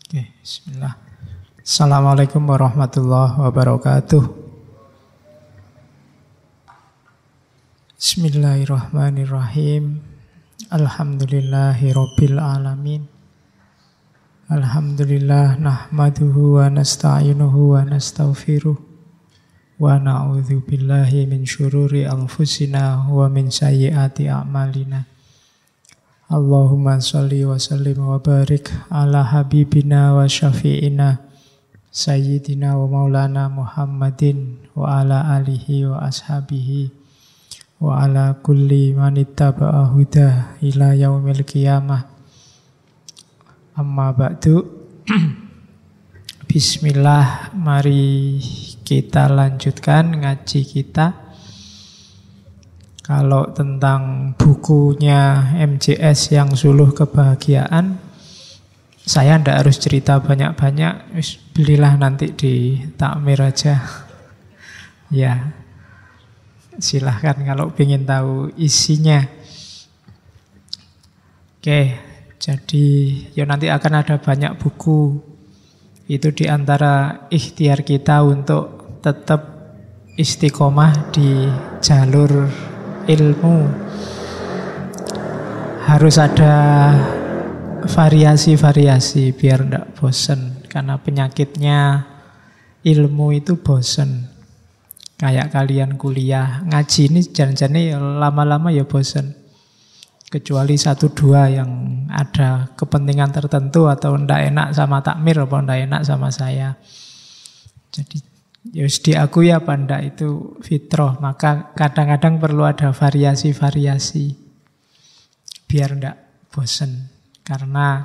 Oke, bismillah. Assalamualaikum warahmatullahi wabarakatuh. Bismillahirrahmanirrahim. Alhamdulillahirabbil alamin. Alhamdulillah nahmaduhu wa nasta'inuhu wa nastaghfiruh wa na'udzu billahi min syururi anfusina wa min sayyiati a'malina. Allahumma sholli wa sallim wa barik ala habibina wa syafi'ina sayyidina wa maulana Muhammadin wa ala alihi wa ashabihi wa ala kulli man ittaba'a huda ila yaumil qiyamah. Amma ba'du. Bismillah, mari kita lanjutkan ngaji kita. Kalau tentang bukunya MJS yang Suluh Kebahagiaan, saya tidak harus cerita banyak-banyak. Belilah nanti di takmir aja. Ya, silahkan kalau ingin tahu isinya. Oke, jadi ya nanti akan ada banyak buku. Itu diantara ikhtiar kita untuk tetap istiqomah di jalur ilmu. Harus ada variasi-variasi biar tidak bosan. Karena penyakitnya ilmu itu bosan. Kayak kalian kuliah ngaji ini jangan-jangan lama-lama ya bosan. Kecuali 1-2 yang ada kepentingan tertentu atau tidak enak sama takmir atau tidak enak sama saya. Jadi ya diakui apa enggak itu fitrah. Maka kadang-kadang perlu ada variasi-variasi biar enggak bosan. Karena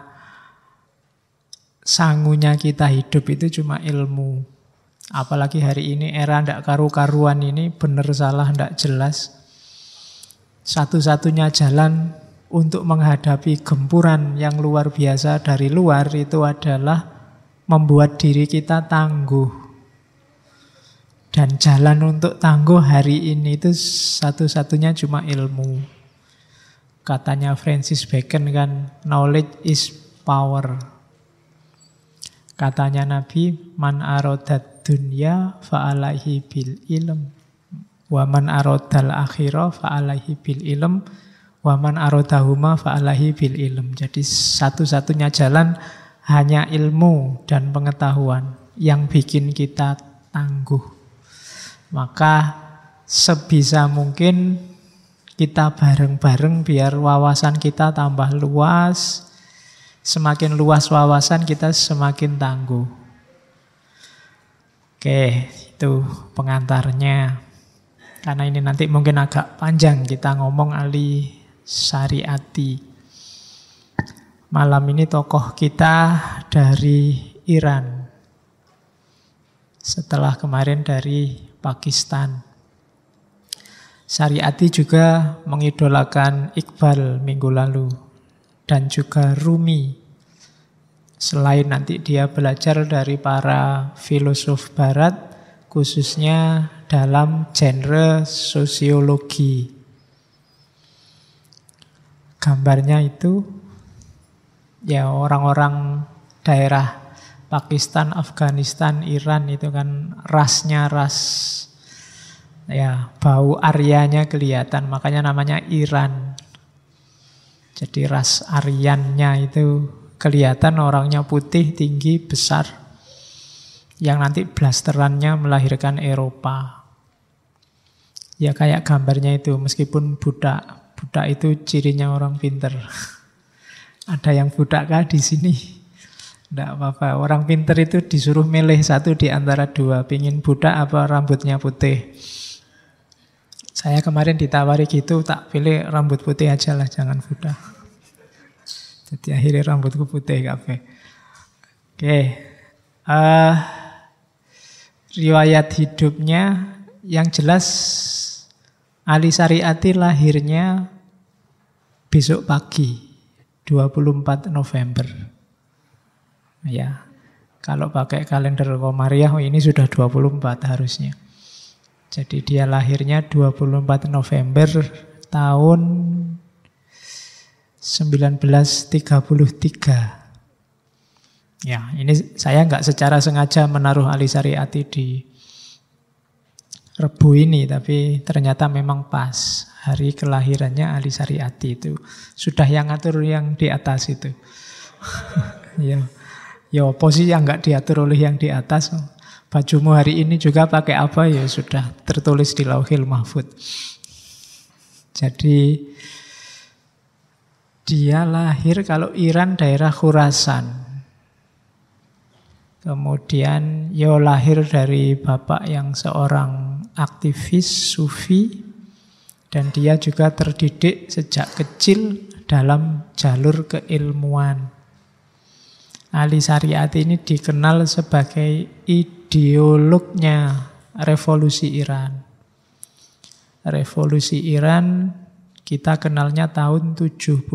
sangunya kita hidup itu cuma ilmu. Apalagi hari ini era enggak karu-karuan ini, benar salah enggak jelas. Satu-satunya jalan untuk menghadapi gempuran yang luar biasa dari luar itu adalah membuat diri kita tangguh. Dan jalan untuk tangguh hari ini itu satu-satunya cuma ilmu. Katanya Francis Bacon kan, knowledge is power. Katanya Nabi, man arodat dunya fa'alaihi bil ilm. Wa man arodal akhirah fa'alaihi bil ilm. Wa man arodahuma fa'alaihi bil ilm. Jadi satu-satunya jalan hanya ilmu dan pengetahuan yang bikin kita tangguh. Maka sebisa mungkin kita bareng-bareng biar wawasan kita tambah luas. Semakin luas wawasan kita semakin tangguh. Oke, itu pengantarnya. Karena ini nanti mungkin agak panjang kita ngomong ahli syariati. Malam ini tokoh kita dari Iran. Setelah kemarin dari Pakistan. Syariati juga mengidolakan Iqbal minggu lalu dan juga Rumi. Selain nanti dia belajar dari para filosof barat, khususnya dalam genre sosiologi. Gambarnya itu ya orang-orang daerah Pakistan, Afghanistan, Iran itu kan rasnya ras ya bau Aryanya kelihatan, makanya namanya Iran. Jadi ras Aryannya itu kelihatan, orangnya putih, tinggi, besar. Yang nanti blasterannya melahirkan Eropa. Ya kayak gambarnya itu, meskipun budak itu cirinya orang pinter. Ada yang budak kah di sini? Tidak apa-apa, orang pinter itu disuruh milih satu di antara dua. Pingin budak apa rambutnya putih. Saya kemarin ditawari gitu, tak pilih rambut putih aja lah, jangan budak. Jadi akhirnya rambutku putih kafe. Oke, riwayat hidupnya yang jelas Ali Syariati lahirnya besok pagi, 24 November. Ya, kalau pakai kalender Komariah ini sudah 24 harusnya. Jadi dia lahirnya 24 November tahun 1933. Ya, ini saya nggak secara sengaja menaruh Alisari Ati di Rebu ini, tapi ternyata memang pas. Hari kelahirannya Alisari Ati itu. Sudah yang ngatur yang di atas itu. Ya, ya posisi yang nggak diatur oleh yang di atas. Bajumu hari ini juga pakai apa, ya sudah tertulis di Lauhil Mahfud. Jadi dia lahir kalau Iran daerah Khurasan. Kemudian yo lahir dari bapak yang seorang aktivis sufi, dan dia juga terdidik sejak kecil dalam jalur keilmuan. Alisari Ati ini dikenal sebagai ideolognya revolusi Iran. Revolusi Iran kita kenalnya tahun 79.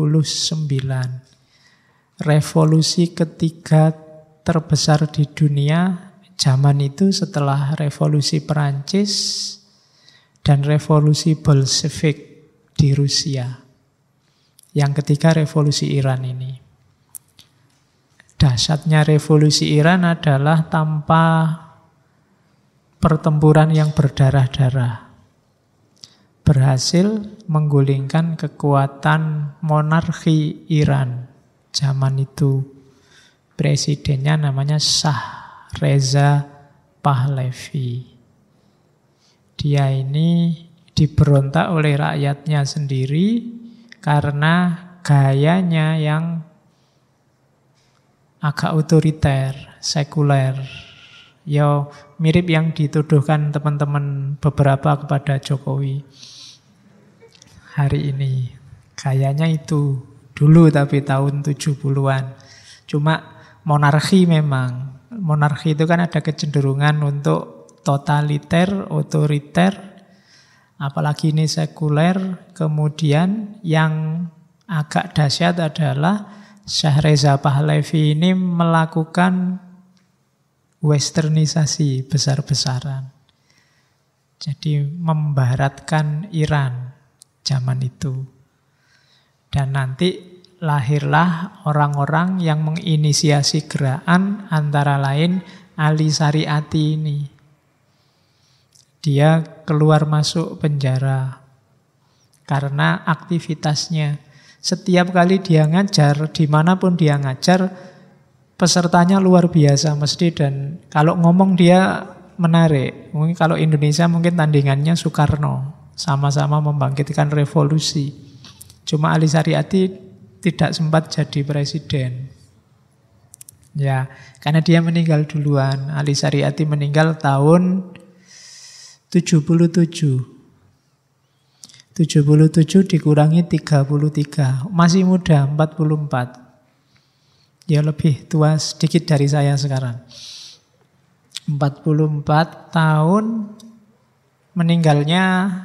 Revolusi ketiga terbesar di dunia zaman itu setelah revolusi Perancis dan revolusi Bolshevik di Rusia. Yang ketiga revolusi Iran ini. Dahsyatnya revolusi Iran adalah tanpa pertempuran yang berdarah-darah. Berhasil menggulingkan kekuatan monarki Iran zaman itu. Presidennya namanya Shah Reza Pahlavi. Dia ini diberontak oleh rakyatnya sendiri karena gayanya yang agak otoriter, sekuler. Ya mirip yang dituduhkan teman-teman beberapa kepada Jokowi hari ini. Gayanya itu dulu tapi tahun 70-an. Cuma monarki memang. Monarki itu kan ada kecenderungan untuk totaliter, otoriter, apalagi ini sekuler. Kemudian yang agak dahsyat adalah Shah Reza Pahlavi ini melakukan westernisasi besar-besaran. Jadi membaratkan Iran zaman itu. Dan nanti lahirlah orang-orang yang menginisiasi gerakan, antara lain Alisari Ati ini. Dia keluar masuk penjara karena aktivitasnya. Setiap kali dia ngajar, dimanapun dia ngajar, pesertanya luar biasa mesti, dan kalau ngomong dia menarik. Mungkin kalau Indonesia mungkin tandingannya Soekarno, sama-sama membangkitkan revolusi. Cuma Alisari Ati tidak sempat jadi presiden. Ya, karena dia meninggal duluan. Alisari Ati meninggal tahun 77. 77 dikurangi 33. Masih muda, 44. Ya lebih tua sedikit dari saya sekarang. 44 tahun meninggalnya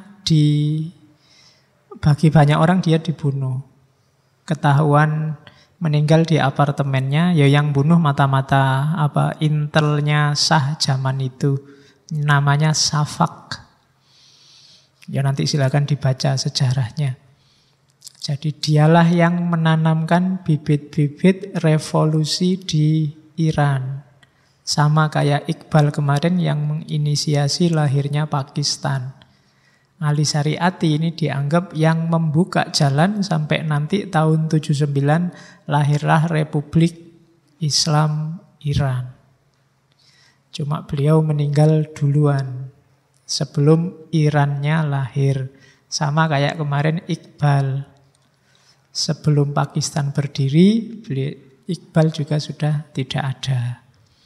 bagi banyak orang dia dibunuh. Ketahuan meninggal di apartemennya, ya yang bunuh mata-mata intelnya Shah zaman itu, namanya Shafak. Ya nanti silakan dibaca sejarahnya. Jadi dialah yang menanamkan bibit-bibit revolusi di Iran. Sama kayak Iqbal kemarin yang menginisiasi lahirnya Pakistan. Alisari Ati ini dianggap yang membuka jalan sampai nanti tahun 79 lahirlah Republik Islam Iran. Cuma beliau meninggal duluan sebelum Irannya lahir. Sama kayak kemarin Iqbal. Sebelum Pakistan berdiri, Iqbal juga sudah tidak ada.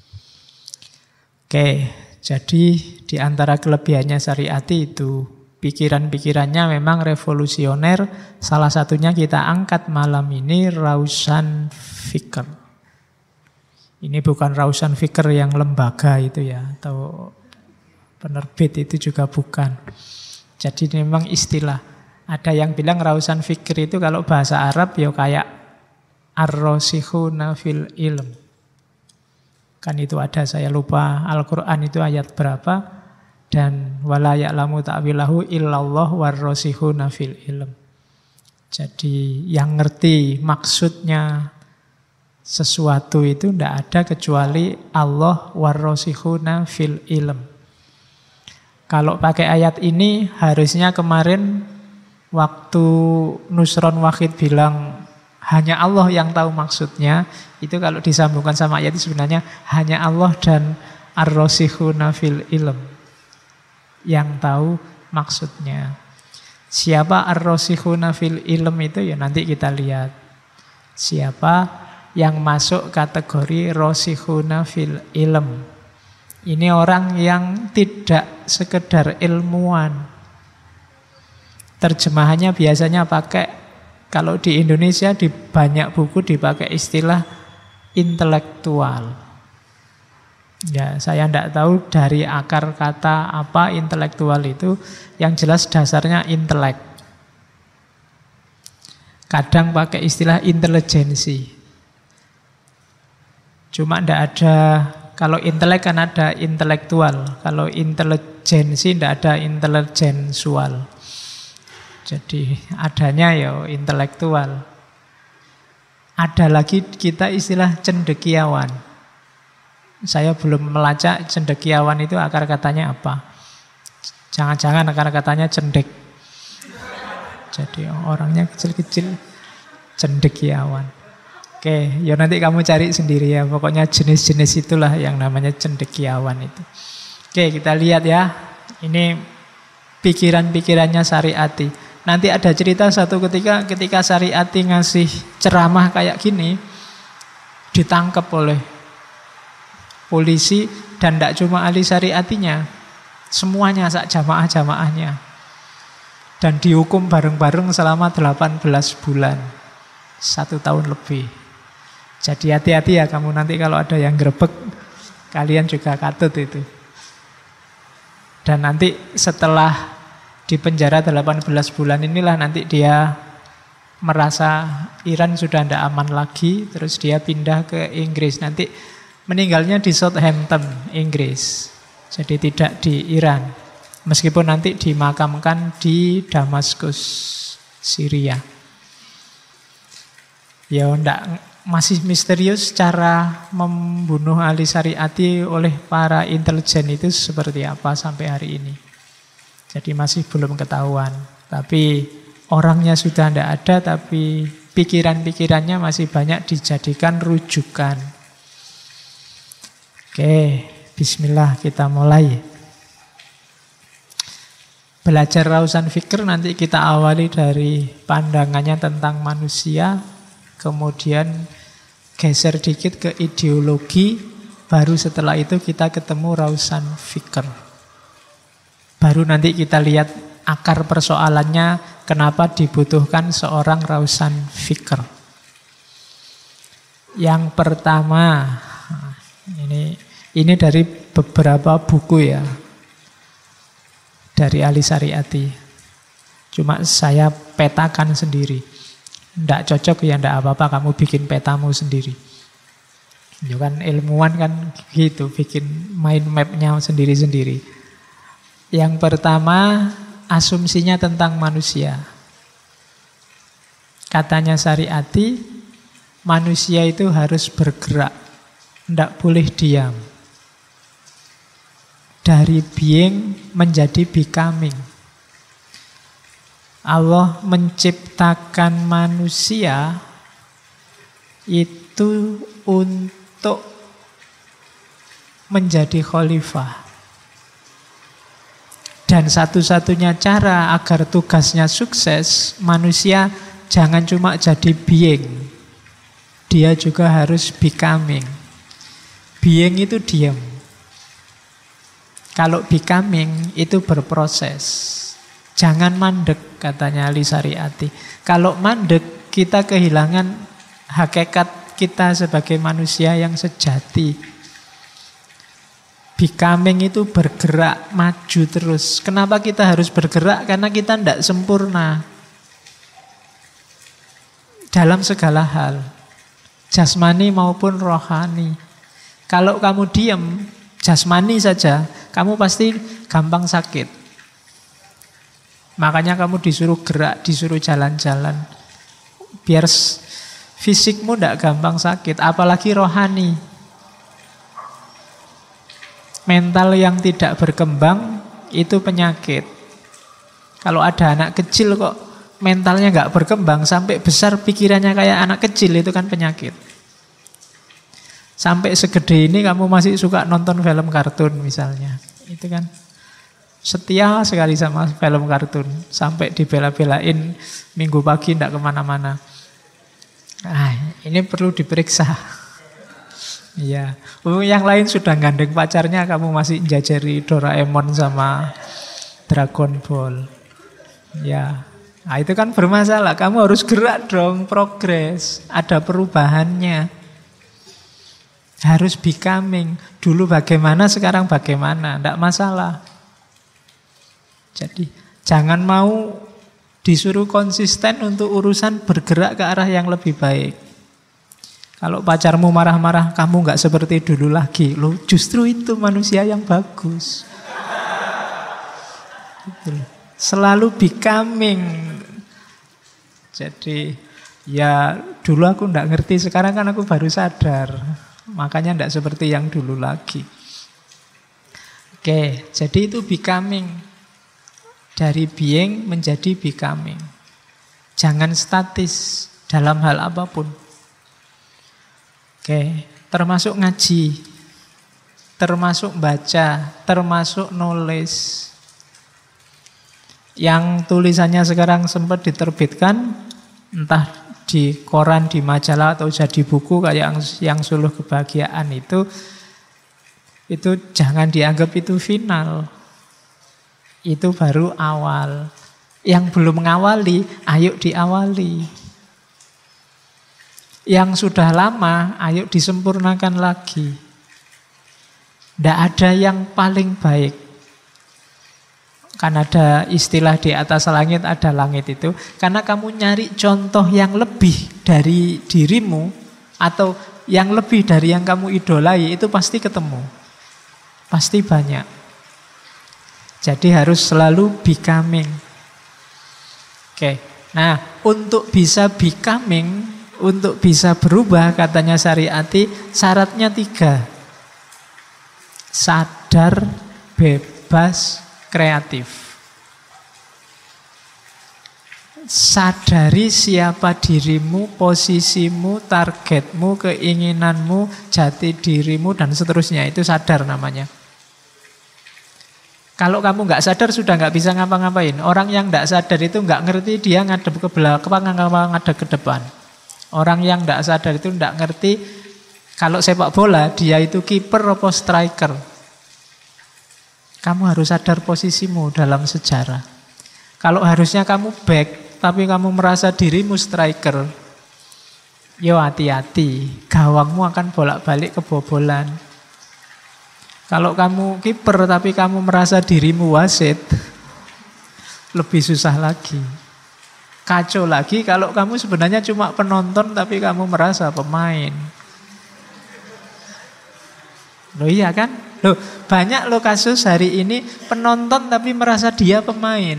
Oke, jadi di antara kelebihannya Syariati itu pikiran-pikirannya memang revolusioner. Salah satunya kita angkat malam ini, Rausan Fikr. Ini bukan Rausan Fikr yang lembaga itu ya, atau penerbit itu juga bukan. Jadi memang istilah. Ada yang bilang Rausan Fikr itu kalau bahasa Arab ya kayak ar-rasikhuna fil ilm. Kan itu ada, saya lupa Al-Quran itu ayat berapa. Dan wala ya'lamu ta'wilahu illallah warrasikhuna fil ilm. Jadi yang ngerti maksudnya Sesuatu itu tidak ada kecuali Allah warrosikhuna fil ilm. Kalau pakai ayat ini harusnya kemarin waktu Nusron Wahid bilang hanya Allah yang tahu maksudnya, itu kalau disambungkan sama ayat itu sebenarnya hanya Allah dan ar-rosikhuna fil ilm yang tahu maksudnya. Siapa ar-rosikhuna fil ilm itu ya nanti kita lihat. Siapa yang masuk kategori rosikhuna fil ilm. Ini orang yang tidak sekedar ilmuwan. Terjemahannya biasanya pakai, kalau di Indonesia di banyak buku dipakai istilah intelektual. Ya, saya tidak tahu dari akar kata apa intelektual itu, yang jelas dasarnya intelek. Kadang pakai istilah intelijensi. Cuma tidak ada, kalau intelek kan ada intelektual, kalau intelijensi tidak ada intelijensual. Jadi adanya ya intelektual. Ada lagi kita istilah cendekiawan. Saya belum melacak cendekiawan itu akar katanya apa. Jangan-jangan akar katanya cendek. Jadi orangnya kecil-kecil, cendekiawan. Oke, ya nanti kamu cari sendiri ya. Pokoknya jenis-jenis itulah yang namanya cendekiawan itu. Oke, kita lihat ya. Ini pikiran-pikirannya Syariati. Nanti ada cerita satu ketika Syariati ngasih ceramah kayak gini, ditangkap oleh polisi, dan tidak cuma ahli Syariatinya, semuanya sak jamaah-jamaahnya. Dan dihukum bareng-bareng selama 18 bulan. 1 tahun lebih. Jadi hati-hati ya kamu nanti kalau ada yang grebek, kalian juga katut itu. Dan nanti setelah di penjara 18 bulan inilah nanti dia merasa Iran sudah tidak aman lagi, terus dia pindah ke Inggris. Nanti meninggalnya di Southampton, Inggris. Jadi tidak di Iran. Meskipun nanti dimakamkan di Damaskus, Syria. Ya enggak, masih misterius cara membunuh ahli Syariati oleh para intelijen itu seperti apa sampai hari ini. Jadi masih belum ketahuan. Tapi orangnya sudah tidak ada, tapi pikiran-pikirannya masih banyak dijadikan rujukan. Oke, bismillah kita mulai. Belajar rausan fikir nanti kita awali dari pandangannya tentang manusia, kemudian geser dikit ke ideologi, baru setelah itu kita ketemu rausan fikir. Baru nanti kita lihat akar persoalannya, kenapa dibutuhkan seorang rausan fikir. Yang pertama, ini dari beberapa buku ya, dari ahli Syariati. Cuma saya petakan sendiri. Tidak cocok ya tidak apa-apa, kamu bikin petamu sendiri. Ya kan ilmuwan kan gitu, bikin mind map-nya sendiri-sendiri. Yang pertama, asumsinya tentang manusia. Katanya Syariati, manusia itu harus bergerak, tidak boleh diam. Dari being menjadi becoming. Allah menciptakan manusia itu untuk menjadi khalifah. Dan satu-satunya cara agar tugasnya sukses, manusia jangan cuma jadi being, dia juga harus becoming. Being itu diam. Kalau becoming itu berproses. Jangan mandek, katanya ahli Syariati. Kalau mandek, kita kehilangan hakikat kita sebagai manusia yang sejati. Becoming itu bergerak, maju terus. Kenapa kita harus bergerak? Karena kita tidak sempurna dalam segala hal, jasmani maupun rohani. Kalau kamu diam, jasmani saja, kamu pasti gampang sakit. Makanya kamu disuruh gerak, disuruh jalan-jalan. Biar Fisikmu tidak gampang sakit, apalagi rohani. Mental yang tidak berkembang itu penyakit. Kalau ada anak kecil kok mentalnya nggak berkembang, sampai besar pikirannya kayak anak kecil, itu kan penyakit. Sampai segede ini kamu masih suka nonton film kartun misalnya, itu kan setia sekali sama film kartun, sampai dibela-belain minggu pagi tidak kemana-mana. Nah, ini perlu diperiksa. Iya, yang lain sudah gandeng pacarnya, kamu masih jajari Doraemon sama Dragon Ball. Ya, nah itu kan bermasalah. Kamu harus gerak dong, progres, ada perubahannya. Harus becoming. Dulu bagaimana, sekarang bagaimana, tidak masalah. Jadi jangan mau disuruh konsisten untuk urusan bergerak ke arah yang lebih baik. Kalau pacarmu marah-marah, kamu nggak seperti dulu lagi. Loh, justru itu manusia yang bagus. Gitu. Selalu becoming. Jadi ya dulu aku nggak ngerti, sekarang kan aku baru sadar. Makanya nggak seperti yang dulu lagi. Oke, jadi itu becoming. Dari being menjadi becoming. Jangan statis dalam hal apapun. Oke, termasuk ngaji, termasuk baca, termasuk nulis. Yang tulisannya sekarang sempat diterbitkan, entah di koran, di majalah, atau jadi buku kayak yang Suluh Kebahagiaan itu jangan dianggap itu final. Itu baru awal. Yang belum mengawali, ayo diawali. Yang sudah lama, ayo disempurnakan lagi. Tidak ada yang paling baik. Kan ada istilah di atas langit ada langit itu. Karena kamu nyari contoh yang lebih dari dirimu, atau yang lebih dari yang kamu idolai, itu pasti ketemu. Pasti banyak. Jadi harus selalu becoming. Oke. Nah, untuk bisa becoming, untuk bisa berubah, katanya Syariati, syaratnya 3. Sadar, bebas, kreatif. Sadari siapa dirimu, posisimu, targetmu, keinginanmu, jati dirimu, dan seterusnya. Itu sadar namanya. Kalau kamu nggak sadar sudah nggak bisa ngapa-ngapain. Orang yang nggak sadar itu nggak ngerti dia ngadep ke belakang, ngadep ke depan. Orang yang nggak sadar itu nggak ngerti kalau sepak bola dia itu kiper atau striker. Kamu harus sadar posisimu dalam sejarah. Kalau harusnya kamu back, tapi kamu merasa dirimu striker, yo hati-hati, gawangmu akan bolak-balik kebobolan. Kalau kamu kiper tapi kamu merasa dirimu wasit, lebih susah lagi. Kacau lagi kalau kamu sebenarnya cuma penonton tapi kamu merasa pemain. Loh iya kan? Loh, banyak loh kasus hari ini penonton tapi merasa dia pemain.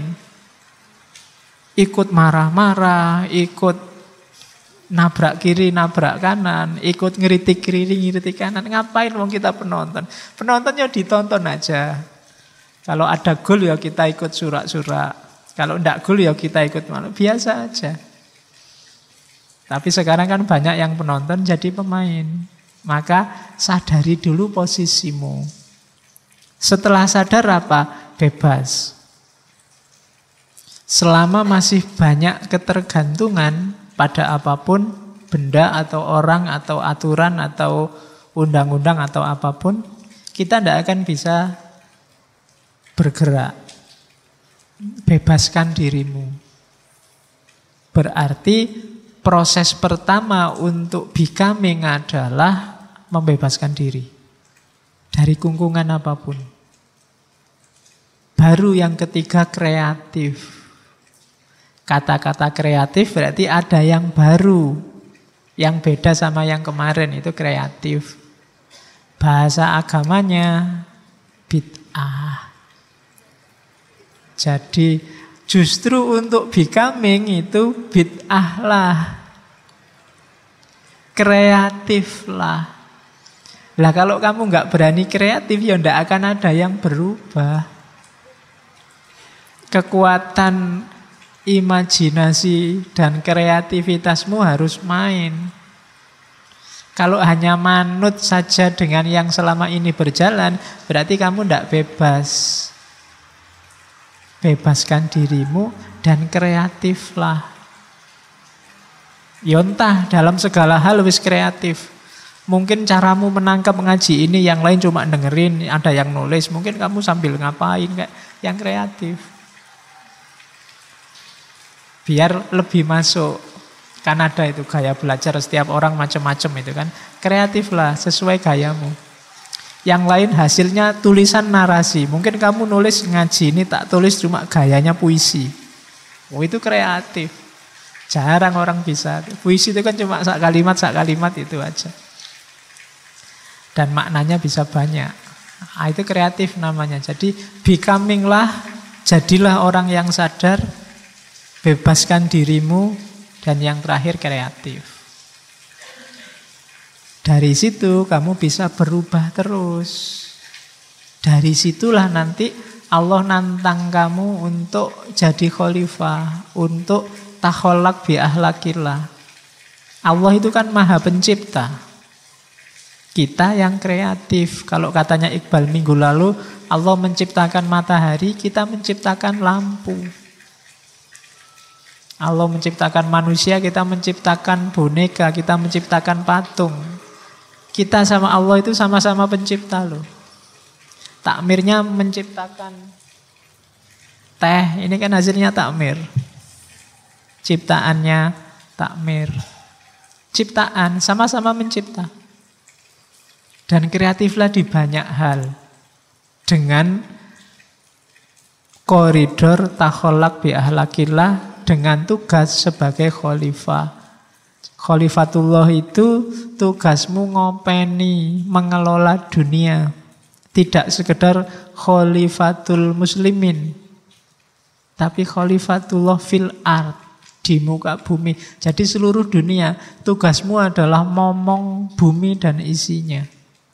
Ikut marah-marah, ikut nabrak kiri, nabrak kanan, ikut ngeritik kiri, ngeritik kanan. Ngapain wong kita penonton? Penontonnya ditonton aja. Kalau ada gol ya kita ikut surak-surak. Kalau enggak gol ya kita ikut malu. Biasa aja. Tapi sekarang kan banyak yang penonton jadi pemain. Maka sadari dulu posisimu. Setelah sadar apa? Bebas. Selama masih banyak ketergantungan pada apapun, benda atau orang atau aturan atau undang-undang atau apapun, kita tidak akan bisa bergerak. Bebaskan dirimu. Berarti proses pertama untuk becoming adalah membebaskan diri dari kungkungan apapun. Baru yang ketiga kreatif. Kata-kata kreatif berarti ada yang baru, yang beda sama yang kemarin, itu kreatif. Bahasa agamanya bid'ah. Jadi justru untuk becoming itu bid'ah lah. kreatiflah. Lah kalau kamu nggak berani kreatif, ya ndak akan ada yang berubah. Kekuatan imajinasi dan kreativitasmu harus main. Kalau hanya manut saja dengan yang selama ini berjalan, berarti kamu ndak bebas. Bebaskan dirimu dan kreatiflah. Ya entah, dalam segala hal wis kreatif. Mungkin caramu menangkap ngaji ini, yang lain cuma dengerin, ada yang nulis. Mungkin kamu sambil ngapain, kayak yang kreatif. Biar lebih masuk. Kan ada itu gaya belajar setiap orang macam-macam itu kan. Kreatiflah sesuai gayamu. Yang lain hasilnya tulisan narasi. Mungkin kamu nulis ngaji ini tak tulis cuma gayanya puisi. Oh itu kreatif. Jarang orang bisa. Puisi itu kan cuma sak kalimat itu aja. Dan maknanya bisa banyak. Nah, itu kreatif namanya. Jadi becoming-lah, jadilah orang yang sadar, bebaskan dirimu, dan yang terakhir kreatif. Dari situ kamu bisa berubah terus. Dari situlah nanti Allah nantang kamu untuk jadi khalifah, untuk takholak bi ahlakillah. Allah itu kan maha pencipta. Kita yang kreatif. Kalau katanya Iqbal minggu lalu, Allah menciptakan matahari, kita menciptakan lampu. Allah menciptakan manusia, kita menciptakan boneka, kita menciptakan patung. Kita sama Allah itu sama-sama pencipta loh. Takmirnya menciptakan teh, ini kan hasilnya takmir. Ciptaannya takmir. Ciptaan, sama-sama mencipta. Dan kreatiflah di banyak hal. Dengan koridor takholak bi ahlakillah, dengan tugas sebagai khalifah. Khalifatullah itu tugasmu ngopeni, mengelola dunia. Tidak sekedar khalifatul muslimin, tapi khalifatullah fil ard, di muka bumi. Jadi seluruh dunia, tugasmu adalah momong bumi dan isinya.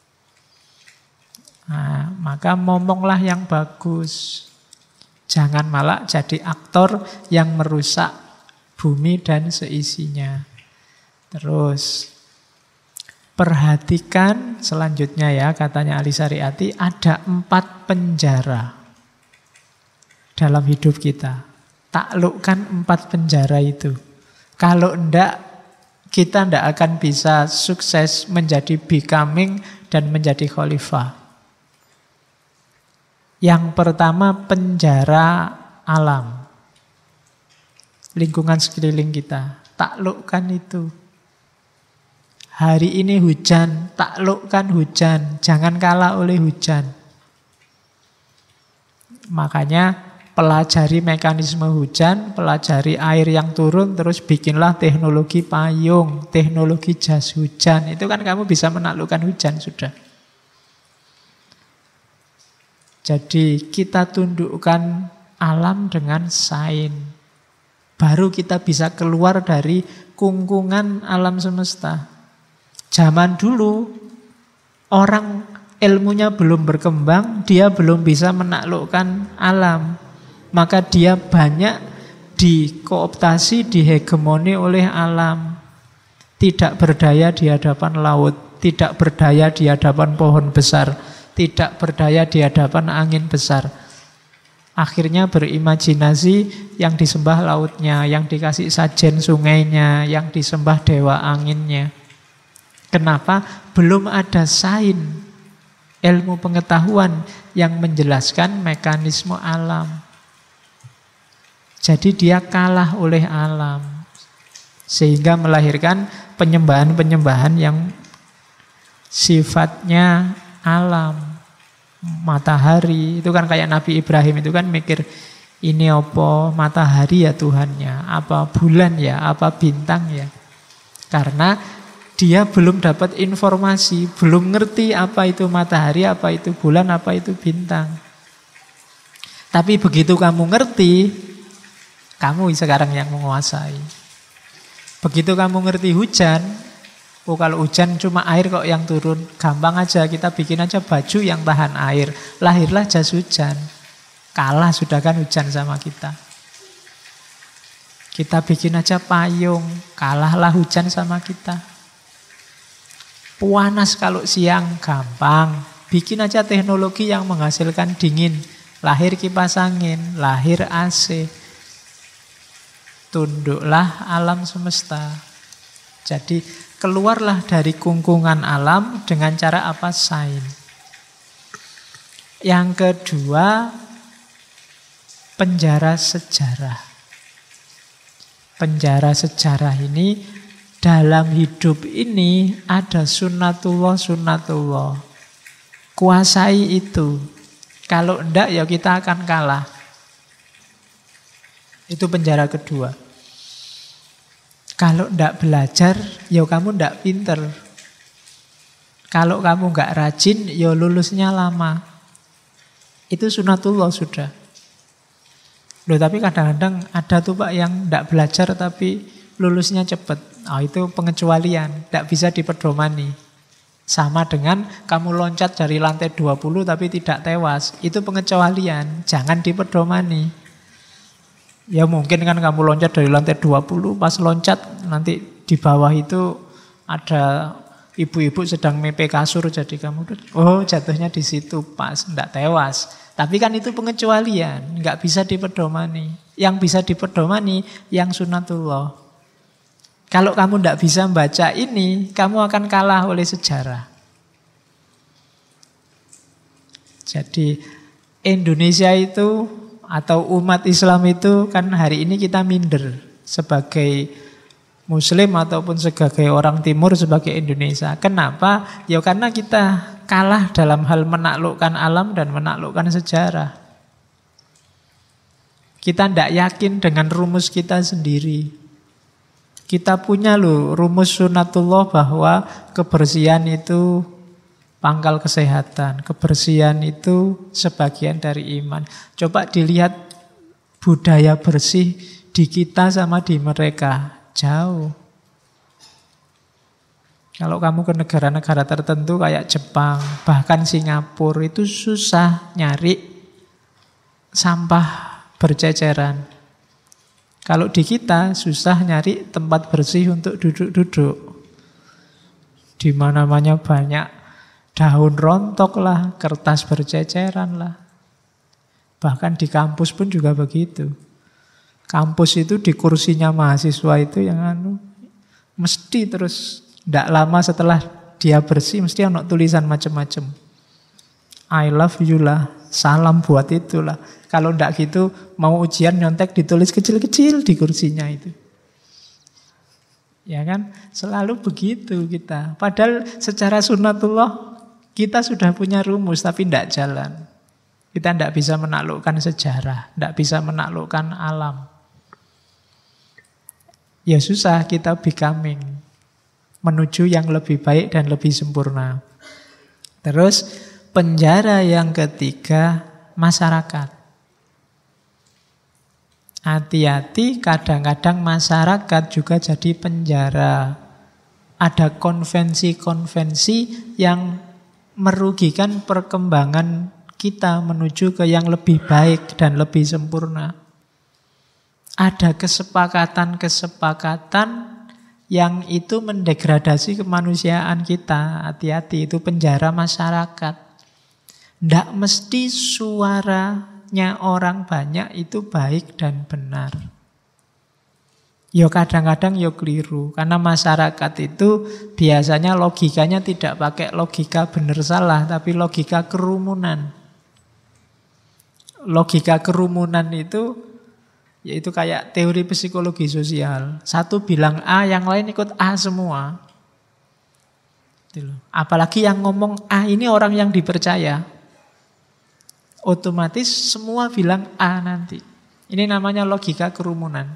Nah, maka momonglah yang bagus. Jangan malah jadi aktor yang merusak bumi dan seisinya. Terus perhatikan selanjutnya ya, katanya Ali Syariati, ada 4 penjara dalam hidup kita. Taklukkan 4 penjara itu. Kalau enggak, kita enggak akan bisa sukses menjadi becoming dan menjadi khalifah. Yang pertama, penjara alam. Lingkungan sekeliling kita. Taklukkan itu. Hari ini hujan, taklukkan hujan. Jangan kalah oleh hujan. Makanya pelajari mekanisme hujan, pelajari air yang turun, terus bikinlah teknologi payung, teknologi jas hujan. Itu kan kamu bisa menaklukkan hujan sudah. Jadi kita tundukkan alam dengan sains. Baru kita bisa keluar dari kungkungan alam semesta. Zaman dulu orang ilmunya belum berkembang, dia belum bisa menaklukkan alam. Maka dia banyak dikooptasi, dihegemoni oleh alam. Tidak berdaya di hadapan laut, tidak berdaya di hadapan pohon besar, tidak berdaya di hadapan angin besar. Akhirnya berimajinasi, yang disembah lautnya, yang dikasih sajen sungainya, yang disembah dewa anginnya. Kenapa? Belum ada sains, ilmu pengetahuan yang menjelaskan mekanisme alam. Jadi dia kalah oleh alam. Sehingga melahirkan penyembahan-penyembahan yang sifatnya alam. Matahari, itu kan kayak Nabi Ibrahim itu kan mikir, ini apa matahari ya Tuhannya, apa bulan ya, apa bintang ya. Karena dia belum dapat informasi, belum ngerti apa itu matahari, apa itu bulan, apa itu bintang. Tapi begitu kamu ngerti, kamu sekarang yang menguasai. Begitu kamu ngerti hujan, Oh kalau hujan cuma air kok yang turun. Gampang aja, kita bikin aja baju yang tahan air. Lahirlah jas hujan. Kalah sudah kan hujan sama kita. Kita bikin aja payung. Kalahlah hujan sama kita. Panas kalau siang, gampang. Bikin aja teknologi yang menghasilkan dingin. Lahir kipas angin, lahir AC. Tunduklah alam semesta. Jadi keluarlah dari kungkungan alam dengan cara apa? Sains. Yang kedua, penjara sejarah. Penjara sejarah ini, dalam hidup ini ada sunnatullah. Kuasai itu. Kalau enggak ya kita akan kalah. Itu penjara kedua. Kalau enggak belajar, ya kamu enggak pinter. Kalau kamu enggak rajin, ya lulusnya lama. Itu sunatullah sudah. Loh, tapi kadang-kadang ada tuh Pak yang enggak belajar tapi lulusnya cepat. Oh, itu pengecualian, enggak bisa dipedomani. Sama dengan kamu loncat dari lantai 20 tapi tidak tewas. Itu pengecualian, jangan dipedomani. Ya mungkin kan kamu loncat dari lantai 20, pas loncat nanti di bawah itu ada ibu-ibu sedang mepe kasur, jadi kamu jatuhnya di situ pas, enggak tewas. Tapi kan itu pengecualian, enggak bisa dipedomani. Yang bisa dipedomani yang sunatullah. Kalau kamu enggak bisa membaca ini, kamu akan kalah oleh sejarah. Jadi Indonesia itu atau umat Islam itu kan hari ini kita minder sebagai Muslim ataupun sebagai orang Timur sebagai Indonesia. Kenapa? Ya karena kita kalah dalam hal menaklukkan alam dan menaklukkan sejarah. Kita tidak yakin dengan rumus kita sendiri. Kita punya rumus sunatullah bahwa kebersihan itu pangkal kesehatan. Kebersihan itu sebagian dari iman. Coba dilihat budaya bersih di kita sama di mereka. Jauh. Kalau kamu ke negara-negara tertentu kayak Jepang, bahkan Singapura, itu susah nyari sampah berceceran. Kalau di kita susah nyari tempat bersih untuk duduk-duduk. Di mana-mana banyak daun rontok lah, kertas berceceran lah. Bahkan di kampus pun juga begitu. Kampus itu di kursinya mahasiswa itu yang mesti terus tidak lama setelah dia bersih mesti ada tulisan macam-macam. I love you lah, salam buat itulah. Kalau tidak gitu mau ujian nyontek ditulis kecil-kecil di kursinya itu. Ya kan? Selalu begitu kita. Padahal secara sunnatullah kita sudah punya rumus tapi tidak jalan. Kita tidak bisa menaklukkan sejarah, tidak bisa menaklukkan alam. Ya susah kita becoming, menuju yang lebih baik dan lebih sempurna. Terus penjara yang ketiga, masyarakat. Hati-hati, kadang-kadang masyarakat juga jadi penjara. Ada konvensi-konvensi yang merugikan perkembangan kita menuju ke yang lebih baik dan lebih sempurna. Ada kesepakatan-kesepakatan yang itu mendegradasi kemanusiaan kita. Hati-hati, itu penjara masyarakat. Tidak mesti suaranya orang banyak itu baik dan benar. Yo kadang-kadang yo keliru. Karena masyarakat itu biasanya logikanya tidak pakai logika benar salah, tapi logika kerumunan. Logika kerumunan itu yaitu kayak teori psikologi sosial. Satu bilang A, yang lain ikut A semua. Apalagi yang ngomong A ini orang yang dipercaya. Otomatis semua bilang A nanti. Ini namanya logika kerumunan.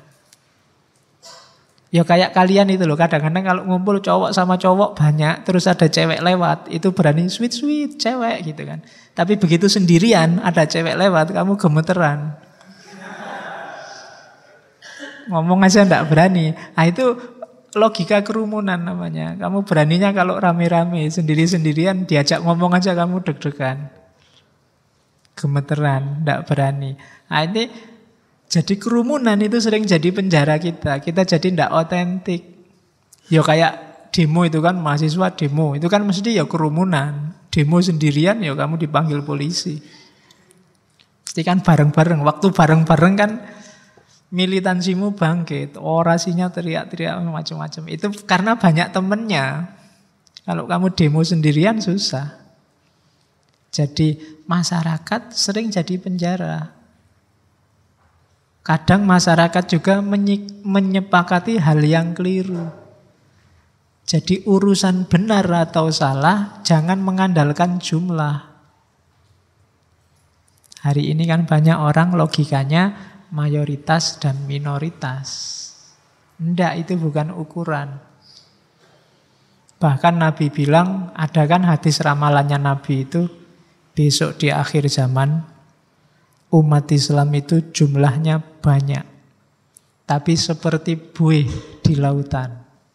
Ya kayak kalian itu loh, kadang-kadang kalau ngumpul cowok sama cowok banyak, terus ada cewek lewat, itu berani sweet-sweet cewek gitu kan. Tapi begitu sendirian ada cewek lewat, kamu gemeteran. Ngomong aja enggak berani. Nah itu logika kerumunan namanya. Kamu beraninya kalau rame-rame, sendiri-sendirian diajak ngomong aja kamu deg-degan. Gemeteran, tidak berani. Nah ini jadi kerumunan itu sering jadi penjara kita. Kita jadi tidak otentik. Ya kayak demo itu kan, mahasiswa demo. Itu kan mesti ya kerumunan. Demo sendirian ya kamu dipanggil polisi. Pasti kan bareng-bareng. Waktu bareng-bareng kan militansimu bangkit, orasinya teriak-teriak macam-macam. Itu karena banyak temennya. Kalau kamu demo sendirian susah. Jadi masyarakat sering jadi penjara. Kadang masyarakat juga menyepakati hal yang keliru. Jadi urusan benar atau salah jangan mengandalkan jumlah. Hari ini kan banyak orang logikanya mayoritas dan minoritas. Tidak, itu bukan ukuran. Bahkan Nabi bilang, ada kan hadis ramalannya Nabi itu, besok di akhir zaman, umat Islam itu jumlahnya banyak. Tapi seperti buih di lautan.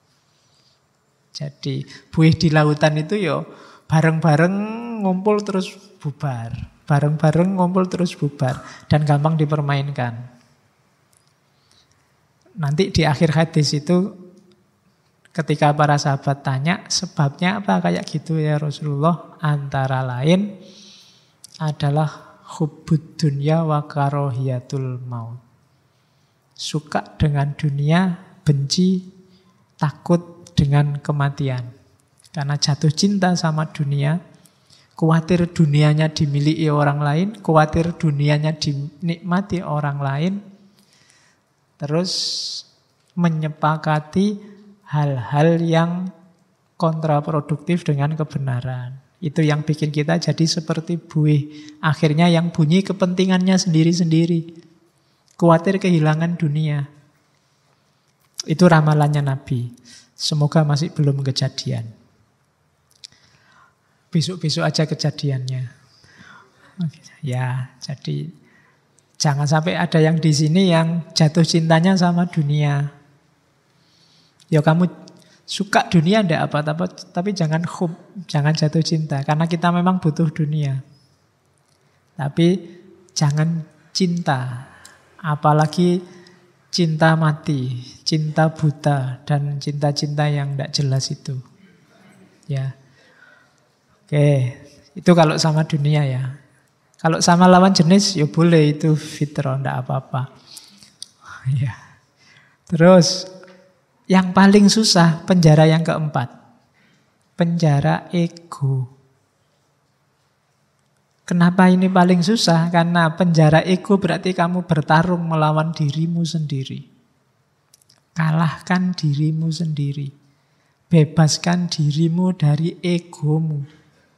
Jadi buih di lautan itu ya bareng-bareng ngumpul terus bubar. Bareng-bareng ngumpul terus bubar. Dan gampang dipermainkan. Nanti di akhir hadis itu ketika para sahabat tanya sebabnya apa kayak gitu ya Rasulullah, antara lain adalah hubbud dunya wa karahiyatul maut. Suka dengan dunia, benci, takut dengan kematian. Karena jatuh cinta sama dunia, khawatir dunianya dimiliki orang lain, khawatir dunianya dinikmati orang lain, terus menyepakati hal-hal yang kontraproduktif dengan kebenaran. Itu yang bikin kita jadi seperti buih. Akhirnya yang bunyi kepentingannya sendiri-sendiri. Khawatir kehilangan dunia. Itu ramalannya Nabi. Semoga masih belum kejadian. Besok-besok aja kejadiannya. Ya, jadi jangan sampai ada yang di sini yang jatuh cintanya sama dunia. Ya kamu suka dunia ndak apa-apa, tapi jangan jangan jatuh cinta. Karena kita memang butuh dunia. Tapi jangan cinta. Apalagi cinta mati, cinta buta, dan cinta-cinta yang ndak jelas itu. Ya. Oke, itu kalau sama dunia ya. Kalau sama lawan jenis, ya boleh, itu fitrah, ndak apa-apa. Ya. Terus yang paling susah, penjara yang keempat. Penjara ego. Kenapa ini paling susah? Karena penjara ego berarti kamu bertarung melawan dirimu sendiri. Kalahkan dirimu sendiri. Bebaskan dirimu dari egomu.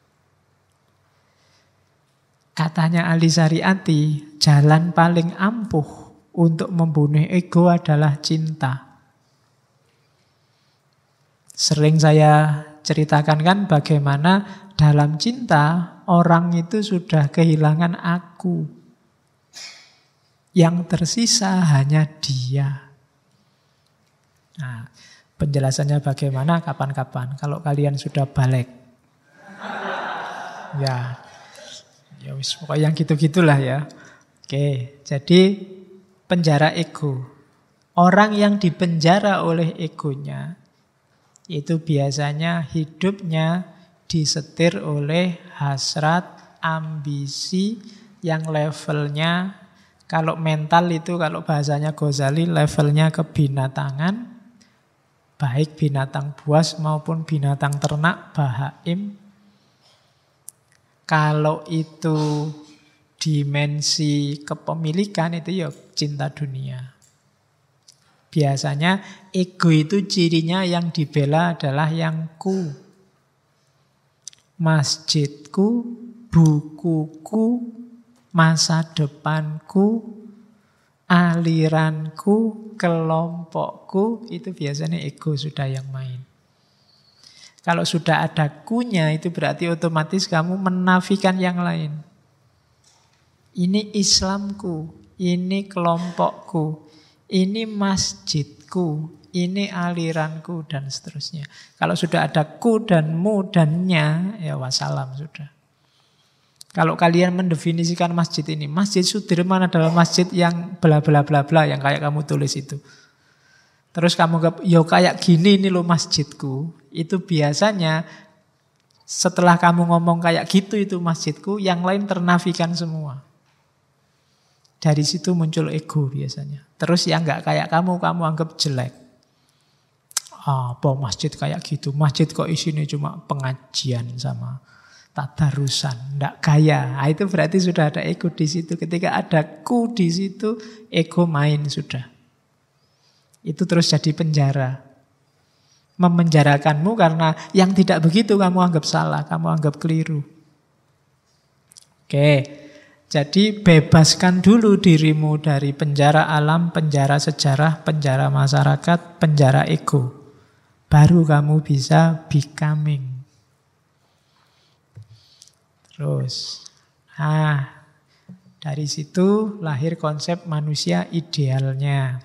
Katanya Ali Syariati, jalan paling ampuh untuk membunuh ego adalah cinta. Sering saya ceritakan kan bagaimana dalam cinta orang itu sudah kehilangan aku. Yang tersisa hanya dia. Nah, penjelasannya bagaimana kapan-kapan kalau kalian sudah balik. Ya wis, pokoknya yang gitu-gitulah ya. Oke, jadi penjara ego. Orang yang dipenjara oleh egonya itu biasanya hidupnya disetir oleh hasrat, ambisi yang levelnya, kalau mental itu, kalau bahasanya Ghazali, levelnya kebinatangan, baik binatang buas maupun binatang ternak, bahaim. Kalau itu dimensi kepemilikan, itu ya cinta dunia. Biasanya ego itu cirinya yang dibela adalah yang ku. Masjidku, bukuku, masa depanku, aliranku, kelompokku, itu biasanya ego sudah yang main. Kalau sudah ada kunya, itu berarti otomatis kamu menafikan yang lain. Ini Islamku, ini kelompokku, ini masjidku, ini aliranku, dan seterusnya. Kalau sudah ada ku dan mu dan nya, ya wassalam sudah. Kalau kalian mendefinisikan masjid ini, Masjid Sudirman adalah masjid yang bla bla bla bla yang kayak kamu tulis itu. Terus kamu yo kayak gini ini loh masjidku. Itu biasanya setelah kamu ngomong kayak gitu itu masjidku, yang lain ternafikan semua. Dari situ muncul ego biasanya. Terus yang nggak kayak kamu anggap jelek. Apa masjid kayak gitu? Masjid kok isinya cuma pengajian sama tadarusan, ndak kaya. Nah, itu berarti sudah ada ego di situ. Ketika ada ku di situ, ego main sudah. Itu terus jadi penjara. Memenjarakanmu karena yang tidak begitu kamu anggap salah, kamu anggap keliru. Oke. Jadi bebaskan dulu dirimu dari penjara alam, penjara sejarah, penjara masyarakat, penjara ego. Baru kamu bisa becoming. Terus, dari situ lahir konsep manusia idealnya.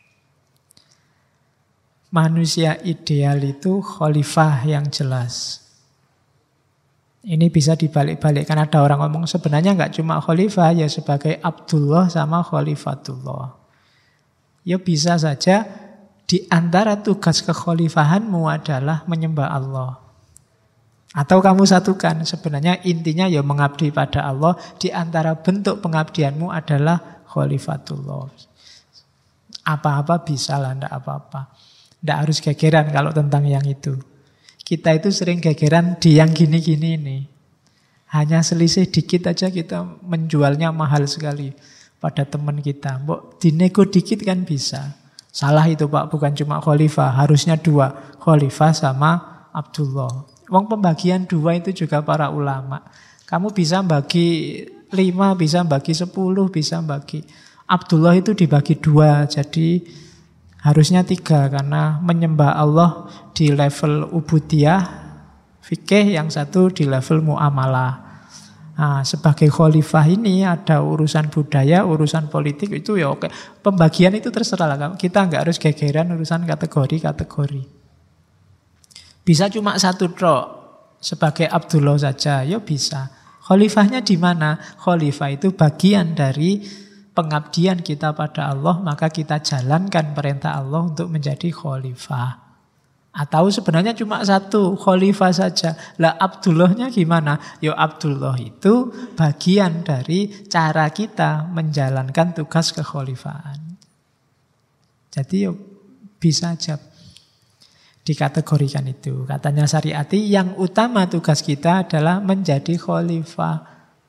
Manusia ideal itu khalifah yang jelas. Ini bisa dibalik-balikkan. Ada orang ngomong sebenarnya nggak cuma khalifah, ya sebagai Abdullah sama Khalifatullah. Ya bisa saja di antara tugas kekhalifahanmu adalah menyembah Allah. Atau kamu satukan, sebenarnya intinya ya mengabdi pada Allah. Di antara bentuk pengabdianmu adalah Khalifatullah. Apa-apa bisa lah, enggak apa-apa. Enggak harus gegeran kalau tentang yang itu. Kita itu sering gegeran di yang gini-gini ini. Hanya selisih dikit aja kita menjualnya mahal sekali pada teman kita. Mbok dinego dikit kan bisa. Salah itu Pak, bukan cuma khalifah. Harusnya 2, khalifah sama Abdullah. Wong pembagian 2 itu juga para ulama. Kamu bisa bagi 5, bisa bagi 10, bisa bagi. Abdullah itu dibagi 2, jadi harusnya 3 karena menyembah Allah di level ubudiyah, fikih, yang satu di level muamalah. Nah, sebagai khalifah ini ada urusan budaya, urusan politik itu ya oke. Pembagian itu terserah lah. Kita nggak harus gegeran urusan kategori-kategori. Bisa cuma 1 trok sebagai Abdullah saja, ya bisa. Khalifahnya di mana? Khalifah itu bagian dari pengabdian kita pada Allah, maka kita jalankan perintah Allah untuk menjadi khalifah. Atau sebenarnya cuma 1 khalifah saja. Lah Abdullahnya gimana? Ya Abdullah itu bagian dari cara kita menjalankan tugas kekhalifahan. Jadi ya bisa aja dikategorikan itu. Katanya Syariati, yang utama tugas kita adalah menjadi khalifah.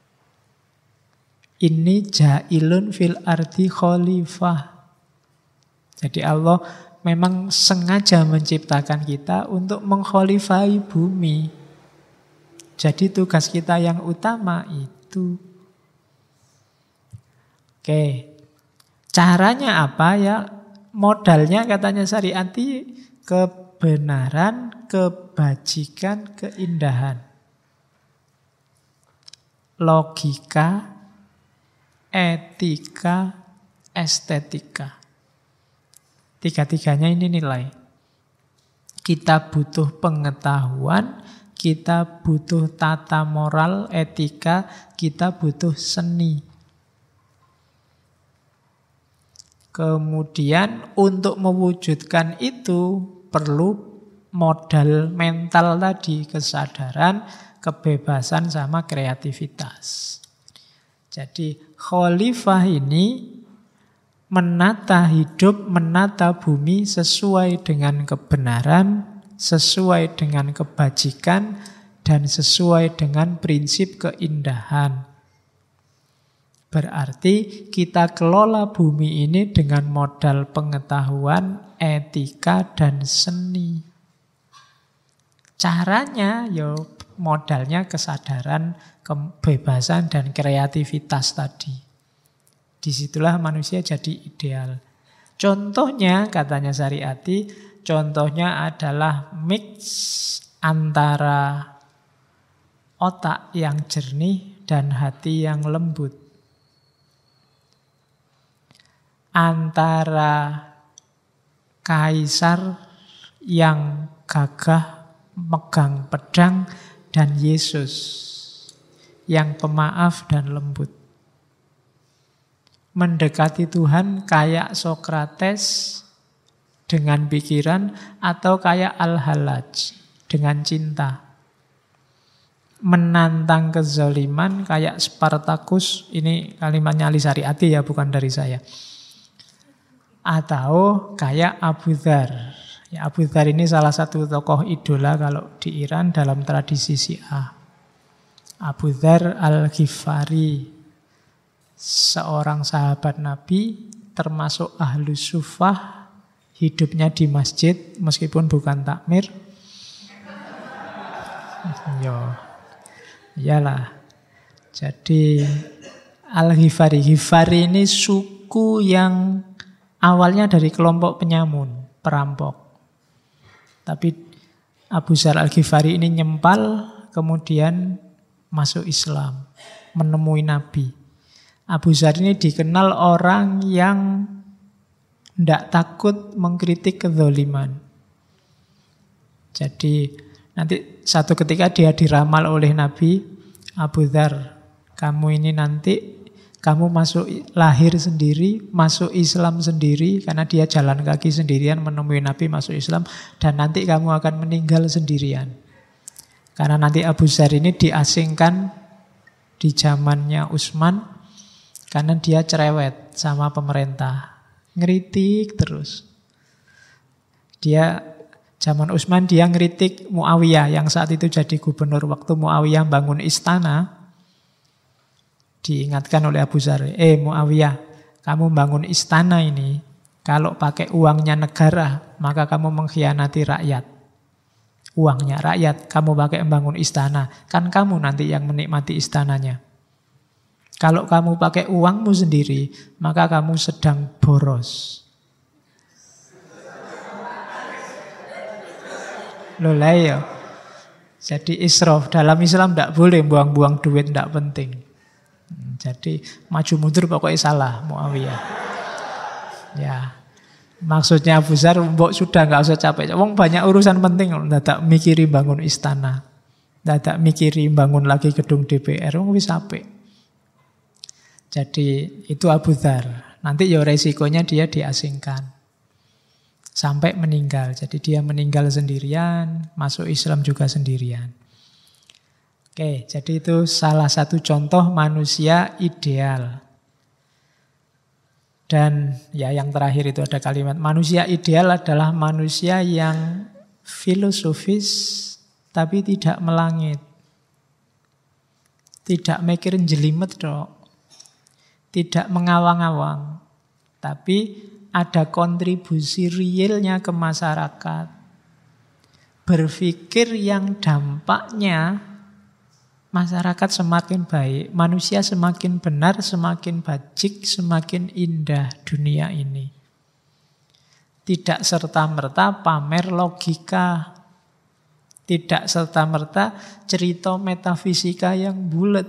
Ini ja'ilun fil ardi khalifah. Jadi Allah memang sengaja menciptakan kita untuk mengkhalifahi bumi. Jadi tugas kita yang utama itu. Oke. Caranya apa ya? Modalnya katanya Syariati kebenaran, kebajikan, keindahan. Logika, etika, estetika. 3-tiganya ini nilai. Kita butuh pengetahuan, kita butuh tata moral, etika, kita butuh seni. Kemudian untuk mewujudkan itu perlu modal mental tadi, kesadaran, kebebasan sama kreativitas. Jadi khalifah ini menata hidup, menata bumi sesuai dengan kebenaran, sesuai dengan kebajikan, dan sesuai dengan prinsip keindahan. Berarti kita kelola bumi ini dengan modal pengetahuan, etika, dan seni. Caranya ya modalnya kesadaran, kebebasan, dan kreativitas tadi. Disitulah manusia jadi ideal. Contohnya, katanya Syariati, contohnya adalah mix antara otak yang jernih dan hati yang lembut. Antara kaisar yang gagah megang pedang, dan Yesus yang pemaaf dan lembut. Mendekati Tuhan kayak Sokrates dengan pikiran, atau kayak Al-Hallaj dengan cinta. Menantang kezaliman kayak Spartacus, ini kalimatnya Ali Syariati ya, bukan dari saya. Atau kayak Abu Dzar. Ya, Abu Dzar ini salah satu tokoh idola kalau di Iran dalam tradisi Syiah. Abu Dzar Al-Ghifari, seorang sahabat Nabi, termasuk Ahlus Sufah, hidupnya di masjid meskipun bukan takmir. Iyalah. Jadi Al-Ghifari. Ghifari ini suku yang awalnya dari kelompok penyamun, perampok. Tapi Abu Dzar Al-Ghifari ini nyempal, kemudian masuk Islam, menemui Nabi. Abu Dzar ini dikenal orang yang tidak takut mengkritik kezaliman. Jadi nanti satu ketika dia diramal oleh Nabi, Abu Dzar, kamu ini nanti kamu masuk lahir sendiri, masuk Islam sendiri, karena dia jalan kaki sendirian menemui Nabi masuk Islam, dan nanti kamu akan meninggal sendirian. Karena nanti Abu Dzar ini diasingkan di zamannya Utsman, karena dia cerewet sama pemerintah, ngeritik terus. Dia zaman Utsman dia ngeritik Muawiyah yang saat itu jadi gubernur. Waktu Muawiyah bangun istana, diingatkan oleh Abu Dzar, Muawiyah, kamu bangun istana ini, kalau pakai uangnya negara, maka kamu mengkhianati rakyat. Uangnya rakyat, kamu pakai membangun istana, kan kamu nanti yang menikmati istananya. Kalau kamu pakai uangmu sendiri, maka kamu sedang boros. Loh ya. Jadi israf, dalam Islam tidak boleh buang-buang duit, tidak penting. Jadi maju mundur pokoknya salah Muawiyah. Ya, maksudnya Abu Dzar, mbok sudah nggak usah capek. Wong banyak urusan penting, ndak mikiri bangun istana, ndak mikiri bangun lagi gedung DPR, wong wis apik. Jadi itu Abu Dzar. Nanti ya resikonya dia diasingkan sampai meninggal. Jadi dia meninggal sendirian, masuk Islam juga sendirian. Oke, jadi itu salah satu contoh manusia ideal. Dan ya yang terakhir itu ada kalimat, manusia ideal adalah manusia yang filosofis tapi tidak melangit. Tidak mikirin jelimet dok. Tidak mengawang-awang. Tapi ada kontribusi realnya ke masyarakat. Berpikir yang dampaknya masyarakat semakin baik, manusia semakin benar, semakin bajik, semakin indah dunia ini. Tidak serta-merta pamer logika, tidak serta-merta cerita metafisika yang bulat.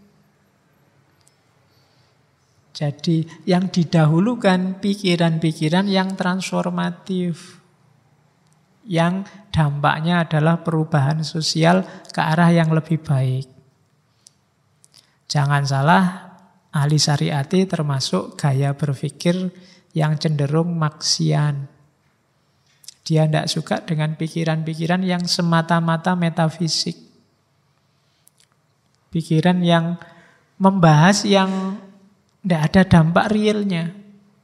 Jadi yang didahulukan pikiran-pikiran yang transformatif, yang dampaknya adalah perubahan sosial ke arah yang lebih baik. Jangan salah, Ali Syariati termasuk gaya berpikir yang cenderung Marxian. Dia tidak suka dengan pikiran-pikiran yang semata-mata metafisik. Pikiran yang membahas yang tidak ada dampak realnya.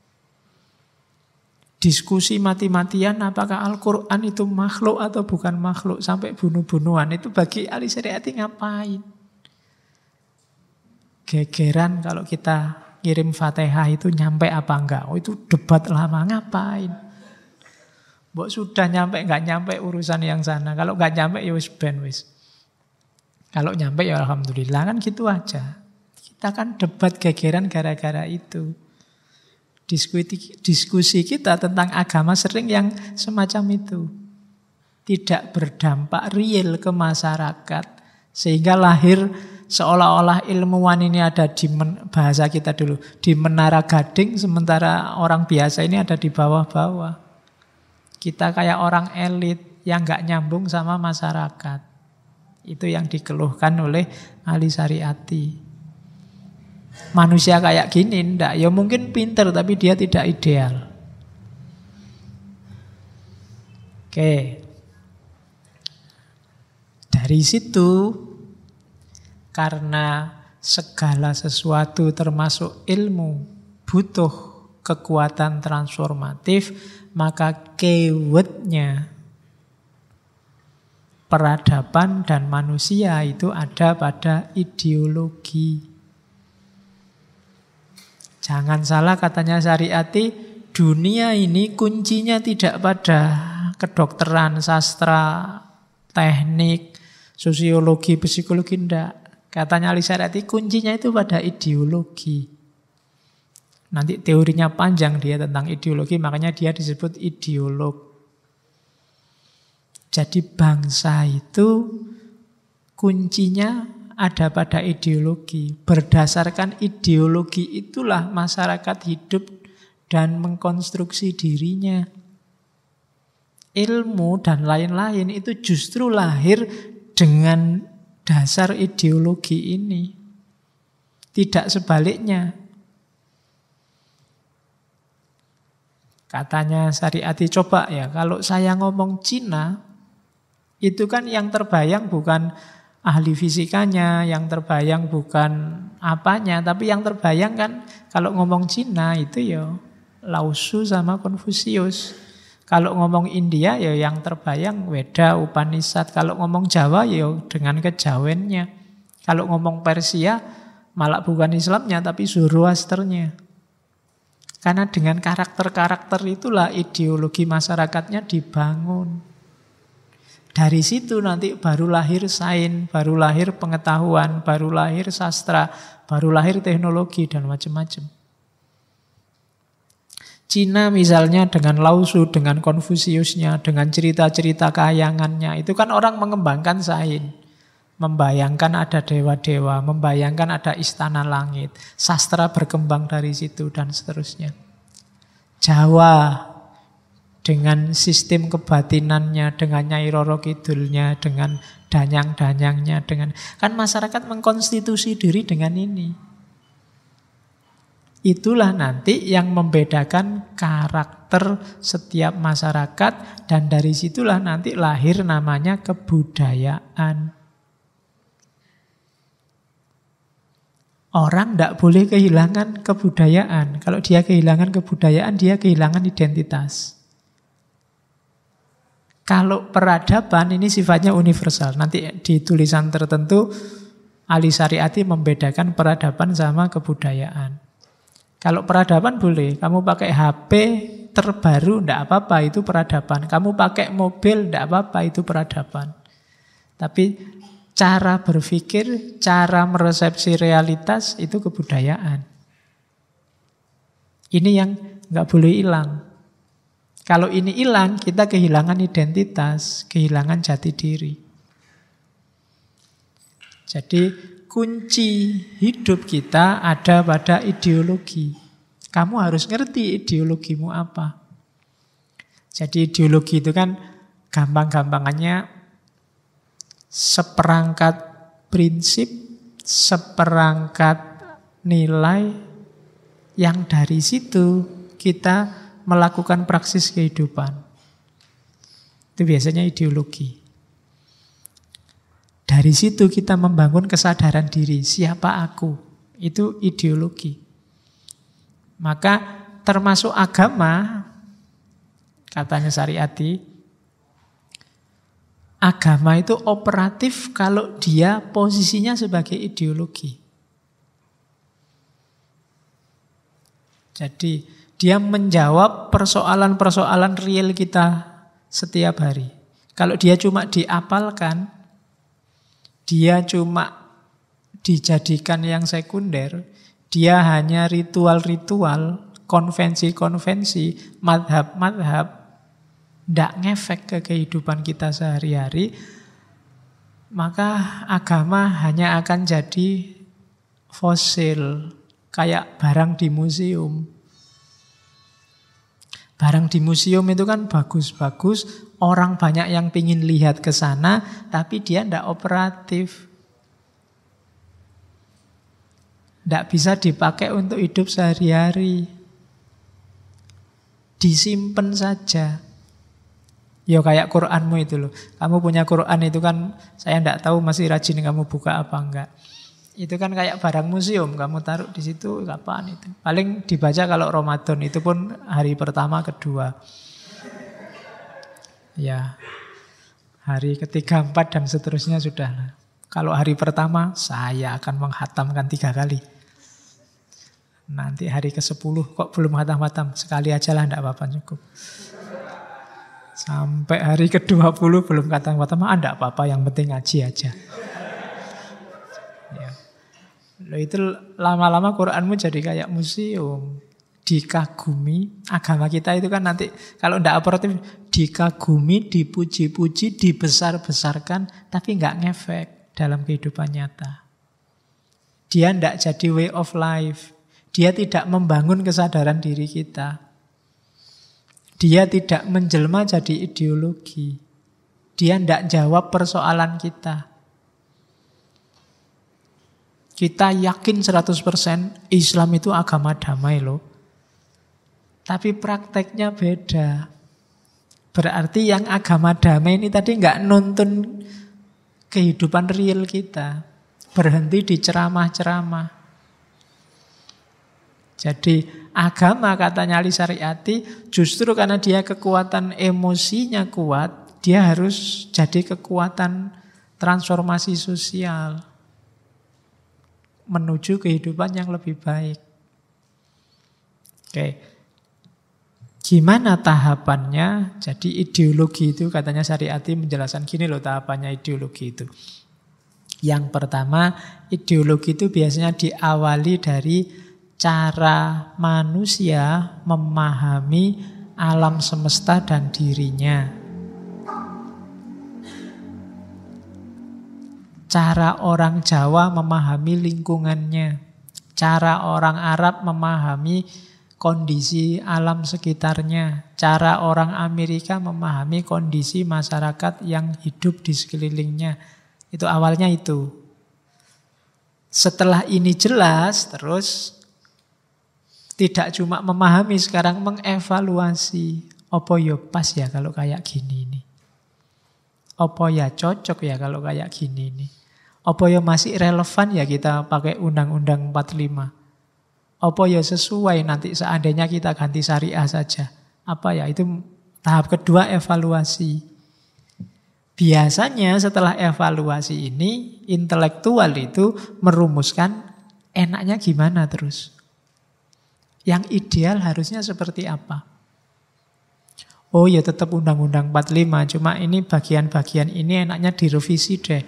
Diskusi mati-matian apakah Al-Quran itu makhluk atau bukan makhluk, sampai bunuh-bunuhan, itu bagi Ali Syariati ngapain? Gegeran kalau kita kirim Fatihah itu nyampe apa enggak? Oh itu debat lama, ngapain? Mbok sudah nyampe enggak nyampe urusan yang sana. Kalau enggak nyampe ya wis ben wis. Kalau nyampe ya alhamdulillah, kan gitu aja. Kita kan debat gegeran gara-gara itu. Diskusi kita tentang agama sering yang semacam itu. Tidak berdampak real ke masyarakat. Sehingga lahir seolah-olah ilmuwan ini ada di bahasa kita dulu, di menara gading, sementara orang biasa ini ada di bawah-bawah. Kita kayak orang elit yang nggak nyambung sama masyarakat. Itu yang dikeluhkan oleh Ali Syariati. Manusia kayak gini enggak, ya mungkin pinter tapi dia tidak ideal. Oke. Dari situ, karena segala sesuatu termasuk ilmu butuh kekuatan transformatif, maka keywordnya peradaban dan manusia itu ada pada ideologi. Jangan salah katanya Syariati, dunia ini kuncinya tidak pada kedokteran, sastra, teknik, sosiologi, psikologi, enggak. Katanya Ali Syariati, kuncinya itu pada ideologi. Nanti teorinya panjang dia tentang ideologi, makanya dia disebut ideolog. Jadi bangsa itu kuncinya ada pada ideologi. Berdasarkan ideologi itulah masyarakat hidup dan mengkonstruksi dirinya. Ilmu dan lain-lain itu justru lahir dengan dasar ideologi ini. Tidak sebaliknya. Katanya Syariati, coba ya kalau saya ngomong Cina, itu kan yang terbayang bukan ahli fisikanya, yang terbayang bukan apanya, tapi yang terbayang kan kalau ngomong Cina itu ya Lao Tzu sama Konfusius. Kalau ngomong India ya yang terbayang Weda, Upanishad. Kalau ngomong Jawa ya dengan kejawennya. Kalau ngomong Persia malah bukan Islamnya tapi Zoroasternya. Karena dengan karakter-karakter itulah ideologi masyarakatnya dibangun. Dari situ nanti baru lahir sains, baru lahir pengetahuan, baru lahir sastra, baru lahir teknologi dan macam-macam. Cina misalnya dengan Lao Tzu, dengan Konfusiusnya, dengan cerita-cerita kayangannya, itu kan orang mengembangkan sains. Membayangkan ada dewa-dewa, membayangkan ada istana langit. Sastra berkembang dari situ dan seterusnya. Jawa dengan sistem kebatinannya, dengan Nyai Roro Kidulnya, dengan danyang-danyangnya, dengan kan masyarakat mengkonstitusi diri dengan ini. Itulah nanti yang membedakan karakter setiap masyarakat dan dari situlah nanti lahir namanya kebudayaan. Orang tidak boleh kehilangan kebudayaan. Kalau dia kehilangan kebudayaan, dia kehilangan identitas. Kalau peradaban ini sifatnya universal. Nanti di tulisan tertentu Ali Syariati membedakan peradaban sama kebudayaan. Kalau peradaban boleh, kamu pakai HP terbaru, tidak apa-apa, itu peradaban. Kamu pakai mobil, tidak apa-apa, itu peradaban. Tapi cara berpikir, cara meresepsi realitas, itu kebudayaan. Ini yang nggak boleh hilang. Kalau ini hilang, kita kehilangan identitas, kehilangan jati diri. Jadi kunci hidup kita ada pada ideologi. Kamu harus ngerti ideologimu apa. Jadi ideologi itu kan gampang-gampangannya seperangkat prinsip, seperangkat nilai yang dari situ kita melakukan praksis kehidupan. Itu biasanya ideologi. Dari situ kita membangun kesadaran diri, siapa aku? Itu ideologi. Maka termasuk agama, katanya Syariati, agama itu operatif kalau dia posisinya sebagai ideologi. Jadi dia menjawab persoalan-persoalan real kita setiap hari. Kalau dia cuma diapalkan, dia cuma dijadikan yang sekunder, dia hanya ritual-ritual, konvensi-konvensi, madhab-madhab, tidak ngefek ke kehidupan kita sehari-hari, maka agama hanya akan jadi fosil, kayak barang di museum. Barang di museum itu kan bagus-bagus, orang banyak yang pingin lihat ke sana, tapi dia tidak operatif. Tidak bisa dipakai untuk hidup sehari-hari. Disimpan saja. Ya kayak Quranmu itu loh. Kamu punya Quran itu kan, saya tidak tahu masih rajin kamu buka apa enggak. Itu kan kayak barang museum, kamu taruh di situ kapan itu. Paling dibaca kalau Ramadan, itu pun hari pertama, kedua. Ya, hari ketiga, 4 dan seterusnya sudah. Kalau hari pertama, saya akan menghatamkan 3 kali. Nanti hari ke-10 kok belum hatam-hatam, sekali aja lah, tidak apa-apa, cukup. Sampai hari ke-20 belum hatam-hatam, tidak apa-apa, yang penting ngaji aja. Ya. Loh itu lama-lama Quranmu jadi kayak museum. Dikagumi, agama kita itu kan nanti kalau tidak operatif, dikagumi, dipuji-puji, dibesar-besarkan, tapi nggak ngefek dalam kehidupan nyata. Dia tidak jadi way of life. Dia tidak membangun kesadaran diri kita. Dia tidak menjelma jadi ideologi. Dia tidak jawab persoalan kita. Kita yakin 100% Islam itu agama damai loh. Tapi prakteknya beda. Berarti yang agama damai ini tadi nggak nuntun kehidupan real kita. Berhenti di ceramah-ceramah. Jadi agama katanya Ali Syariati justru karena dia kekuatan emosinya kuat, dia harus jadi kekuatan transformasi sosial menuju kehidupan yang lebih baik. Oke. Gimana tahapannya? Jadi ideologi itu katanya Syariati menjelaskan gini loh tahapannya ideologi itu. Yang pertama, ideologi itu biasanya diawali dari cara manusia memahami alam semesta dan dirinya. Cara orang Jawa memahami lingkungannya. Cara orang Arab memahami kondisi alam sekitarnya. Cara orang Amerika memahami kondisi masyarakat yang hidup di sekelilingnya. Itu awalnya itu. Setelah ini jelas, terus tidak cuma memahami, sekarang mengevaluasi. Apa ya pas ya kalau kayak gini ini? Apa ya cocok ya kalau kayak gini ini? Apa ya masih relevan ya kita pakai Undang-Undang 45? Apa ya sesuai nanti seandainya kita ganti syariah saja? Apa ya? Itu tahap kedua, evaluasi. Biasanya setelah evaluasi ini, intelektual itu merumuskan enaknya gimana terus. Yang ideal harusnya seperti apa? Oh ya tetap Undang-Undang 45, cuma ini bagian-bagian ini enaknya direvisi deh.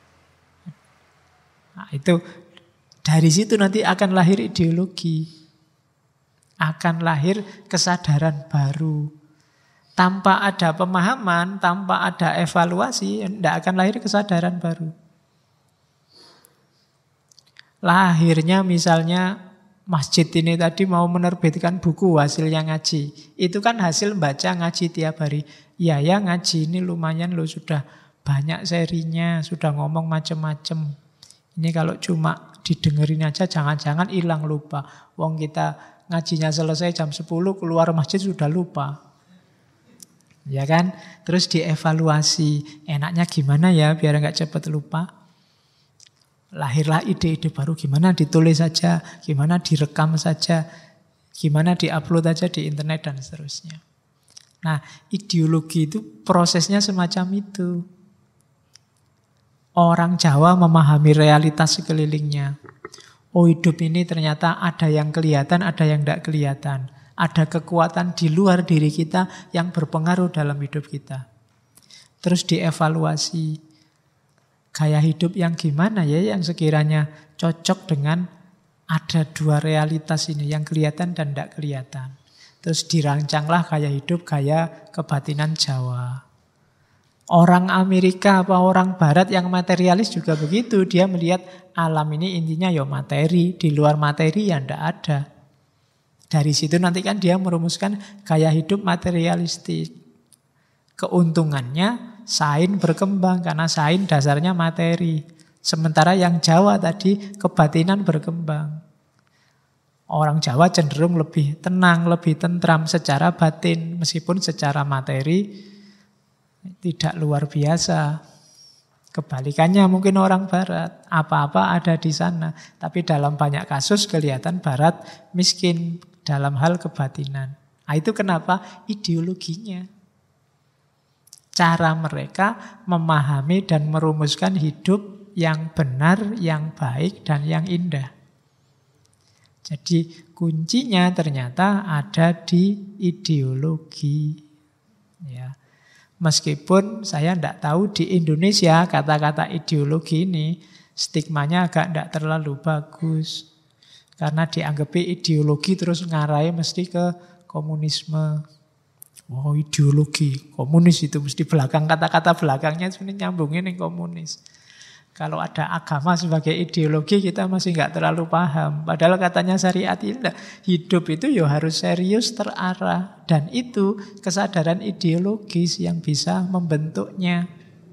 Nah itu dari situ nanti akan lahir ideologi. Akan lahir kesadaran baru. Tanpa ada pemahaman, tanpa ada evaluasi, tidak akan lahir kesadaran baru. Lahirnya misalnya masjid ini tadi mau menerbitkan buku hasilnya ngaji. Itu kan hasil baca ngaji tiap hari. Ya ngaji ini lumayan loh, sudah banyak serinya, sudah ngomong macam-macam. Ini kalau cuma didengerin aja jangan-jangan hilang lupa. Wong kita ngajinya selesai jam 10, keluar masjid sudah lupa. Ya kan? Terus dievaluasi. Enaknya gimana ya biar enggak cepat lupa? Lahirlah ide-ide baru, gimana ditulis saja, gimana direkam saja, gimana diupload aja di internet dan seterusnya. Nah, ideologi itu prosesnya semacam itu. Orang Jawa memahami realitas sekelilingnya. Oh, hidup ini ternyata ada yang kelihatan, ada yang tidak kelihatan. Ada kekuatan di luar diri kita yang berpengaruh dalam hidup kita. Terus dievaluasi. Gaya hidup yang gimana ya yang sekiranya cocok dengan ada dua realitas ini, yang kelihatan dan tidak kelihatan. Terus dirancanglah gaya hidup, gaya kebatinan Jawa. Orang Amerika apa orang Barat yang materialis juga begitu. Dia melihat alam ini intinya ya materi, di luar materi ya tidak ada. Dari situ nanti kan dia merumuskan gaya hidup materialistik. Keuntungannya sains berkembang karena sains dasarnya materi. Sementara yang Jawa tadi kebatinan berkembang. Orang Jawa cenderung lebih tenang, lebih tentram secara batin. Meskipun secara materi tidak luar biasa. Kebalikannya mungkin orang Barat. Apa-apa ada di sana. Tapi dalam banyak kasus kelihatan Barat miskin dalam hal kebatinan. Nah, itu kenapa? Ideologinya. Cara mereka memahami dan merumuskan hidup yang benar, yang baik, dan yang indah. Jadi kuncinya ternyata ada di ideologi. Ya. Meskipun saya tidak tahu di Indonesia kata-kata ideologi ini stigmanya agak tidak terlalu bagus. Karena dianggap ideologi terus ngarai mesti ke komunisme. Oh, ideologi, komunis itu mesti belakang kata-kata belakangnya sebenarnya nyambungin yang komunis. Kalau ada agama sebagai ideologi kita masih nggak terlalu paham. Padahal katanya syariat itu hidup itu ya harus serius, terarah. Dan itu kesadaran ideologis yang bisa membentuknya.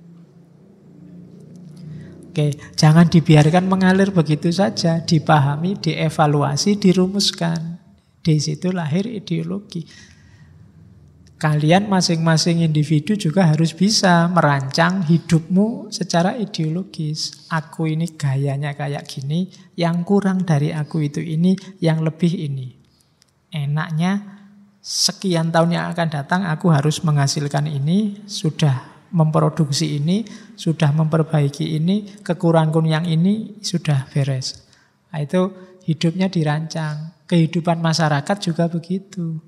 Oke, jangan dibiarkan mengalir begitu saja. Dipahami, dievaluasi, dirumuskan. Di situ lahir ideologi. Kalian masing-masing individu juga harus bisa merancang hidupmu secara ideologis. Aku ini gayanya kayak gini, yang kurang dari aku itu ini, yang lebih ini. Enaknya sekian tahun yang akan datang aku harus menghasilkan ini, sudah memproduksi ini, sudah memperbaiki ini, kekurangan yang ini sudah beres. Nah, itu hidupnya dirancang. Kehidupan masyarakat juga begitu.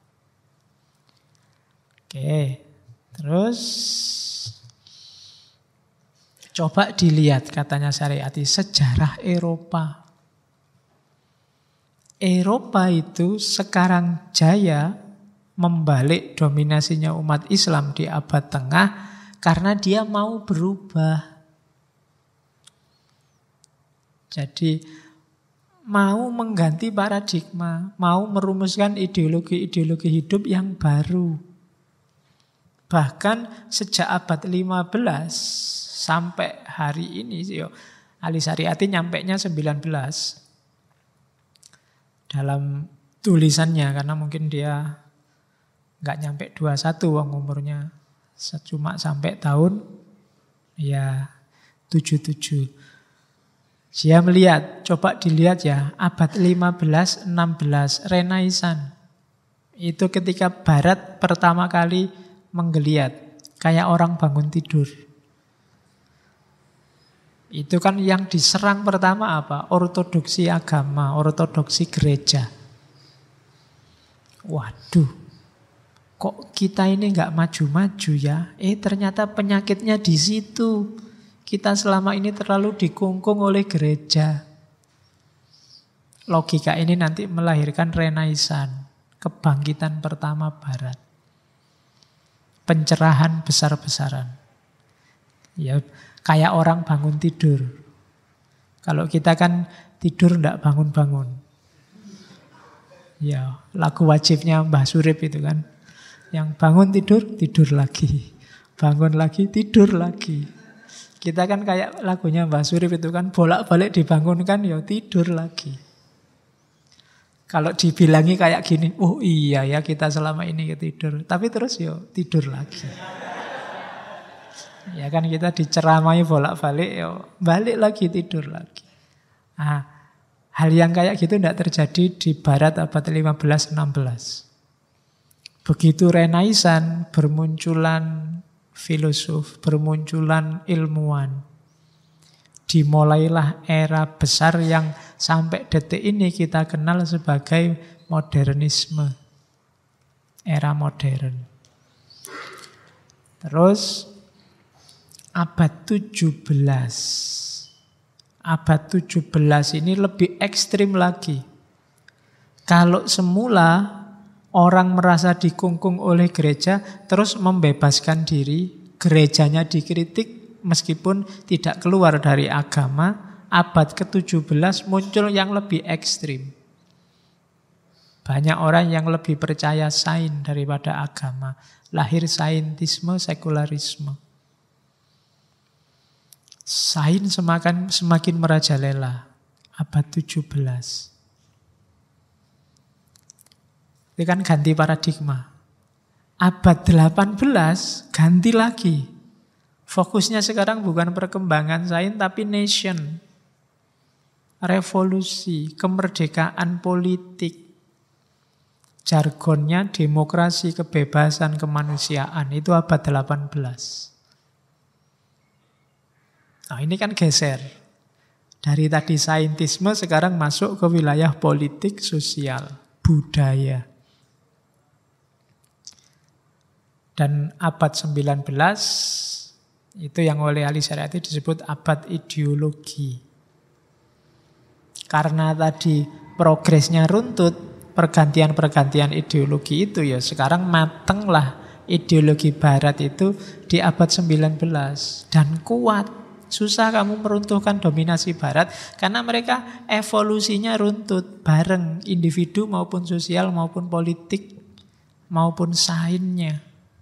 Oke, terus coba dilihat katanya Syariati sejarah Eropa. Eropa itu sekarang jaya membalik dominasinya umat Islam di abad tengah karena dia mau berubah. Jadi mau mengganti paradigma, mau merumuskan ideologi-ideologi hidup yang baru. Bahkan sejak abad 15 sampai hari ini, Ali Syariati nyampainya 19 dalam tulisannya, karena mungkin dia nggak nyampe 21 umurnya, cuma sampai tahun ya 77. Dia melihat, coba dilihat ya, abad 15, 16, Renaissance. Itu ketika Barat pertama kali menggeliat, kayak orang bangun tidur. Itu kan yang diserang pertama apa? Ortodoksi agama, ortodoksi gereja. Waduh, kok kita ini nggak maju-maju ya? Ternyata penyakitnya di situ. Kita selama ini terlalu dikungkung oleh gereja. Logika ini nanti melahirkan Renaissance, kebangkitan pertama Barat. Pencerahan besar-besaran. Ya, kayak orang bangun tidur. Kalau kita kan tidur enggak bangun-bangun. Ya, lagu wajibnya Mbah Surip itu kan. Yang bangun tidur, tidur lagi. Bangun lagi, tidur lagi. Kita kan kayak lagunya Mbah Surip itu kan, bolak-balik dibangunkan, ya tidur lagi. Kalau dibilangi kayak gini, oh iya ya kita selama ini tidur. Tapi terus tidur lagi. Ya kan kita diceramai bolak-balik, balik lagi tidur lagi. Nah, hal yang kayak gitu tidak terjadi di Barat abad 15-16. Begitu Renaissance bermunculan filosof, bermunculan ilmuwan. Dimulailah era besar yang sampai detik ini kita kenal sebagai modernisme. Era modern. Terus abad 17. Abad 17 ini lebih ekstrim lagi. Kalau semula orang merasa dikungkung oleh gereja, terus membebaskan diri, gerejanya dikritik, meskipun tidak keluar dari agama, abad ke-17 muncul yang lebih ekstrim. Banyak orang yang lebih percaya sains daripada agama. Lahir saintisme, sekularisme. Sains semakin merajalela. Abad 17. Itu kan ganti paradigma. Abad 18 ganti lagi. Fokusnya sekarang bukan perkembangan sains tapi nation. Revolusi, kemerdekaan politik. Jargonnya demokrasi, kebebasan, kemanusiaan. Itu abad 18. Nah ini kan geser. Dari tadi saintisme sekarang masuk ke wilayah politik, sosial, budaya. Dan abad 19 itu yang oleh Ali Syariati disebut abad ideologi. Karena tadi progresnya runtut, pergantian-pergantian ideologi itu ya sekarang matenglah ideologi barat itu di abad 19 dan kuat. Susah kamu meruntuhkan dominasi barat karena mereka evolusinya runtut bareng individu maupun sosial maupun politik maupun sainsnya.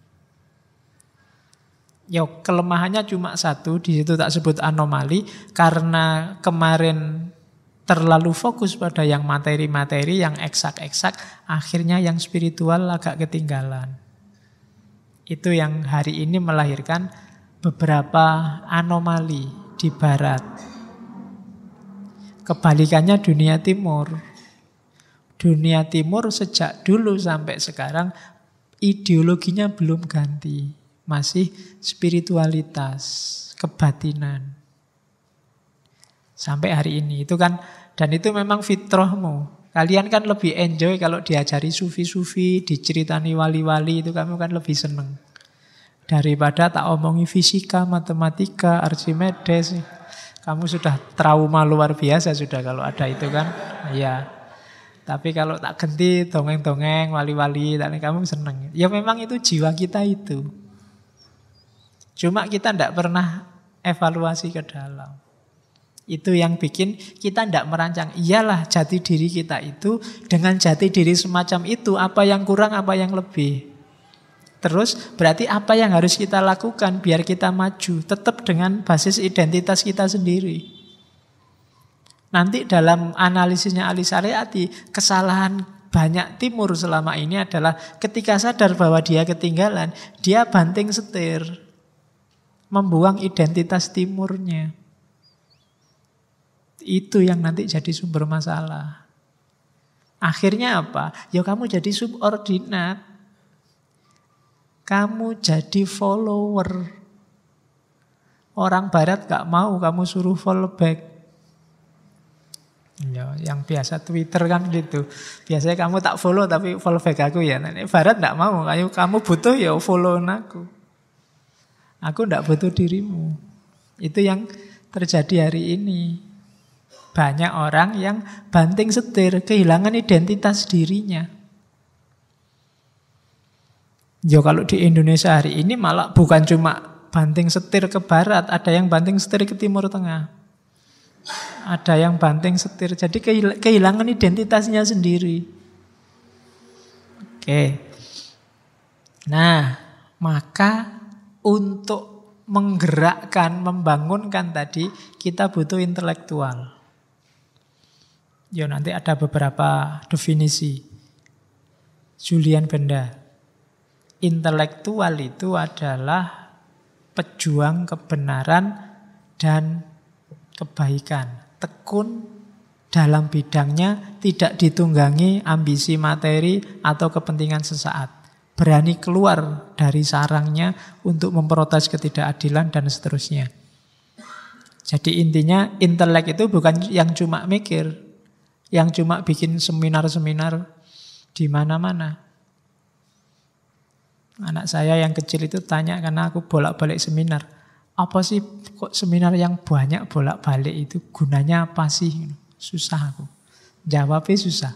Yo, kelemahannya cuma satu, di situ tak sebut anomali karena kemarin terlalu fokus pada yang materi-materi, yang eksak-eksak, akhirnya yang spiritual agak ketinggalan. Itu yang hari ini melahirkan beberapa anomali di barat. Kebalikannya dunia timur. Dunia timur sejak dulu sampai sekarang ideologinya belum ganti. Masih spiritualitas, kebatinan. Sampai hari ini itu kan, dan itu memang fitrahmu. Kalian kan lebih enjoy kalau diajari sufi-sufi, diceritani wali-wali, itu kamu kan lebih seneng. Daripada tak omongi fisika, matematika, Archimedes. Kamu sudah trauma luar biasa sudah kalau ada itu kan. Iya. Tapi kalau tak ganti dongeng-dongeng, wali-wali, kamu seneng. Ya memang itu jiwa kita itu. Cuma kita tidak pernah evaluasi ke dalam. Itu yang bikin kita tidak merancang. Iyalah jati diri kita itu, dengan jati diri semacam itu, apa yang kurang, apa yang lebih. Terus berarti apa yang harus kita lakukan biar kita maju, tetap dengan basis identitas kita sendiri. Nanti dalam analisisnya Ali Syariati, kesalahan banyak timur selama ini adalah ketika sadar bahwa dia ketinggalan, dia banting setir, membuang identitas timurnya. Itu yang nanti jadi sumber masalah. Akhirnya apa? Ya kamu jadi subordinat. Kamu jadi follower. Orang barat gak mau kamu suruh follow back. Ya, yang biasa Twitter kan gitu. Biasanya kamu tak follow tapi follow back aku ya. Nah, barat gak mau. Kamu butuh ya follow aku. Aku gak butuh dirimu. Itu yang terjadi hari ini. Banyak orang yang banting setir, kehilangan identitas dirinya. Ya kalau di Indonesia hari ini malah bukan cuma banting setir ke barat, ada yang banting setir ke timur tengah. Ada yang banting setir, jadi kehilangan identitasnya sendiri. Oke. Nah, maka untuk menggerakkan, membangunkan tadi, kita butuh intelektual. Ya nanti ada beberapa definisi. Julian Benda. Intelektual itu adalah pejuang kebenaran dan kebaikan. Tekun dalam bidangnya, tidak ditunggangi ambisi materi atau kepentingan sesaat. Berani keluar dari sarangnya untuk memprotes ketidakadilan dan seterusnya. Jadi intinya intelek itu bukan yang cuma mikir, yang cuma bikin seminar-seminar di mana-mana. Anak saya yang kecil itu tanya karena aku bolak-balik seminar. Apa sih kok seminar yang banyak bolak-balik itu gunanya apa sih? Susah aku. Jawabnya susah.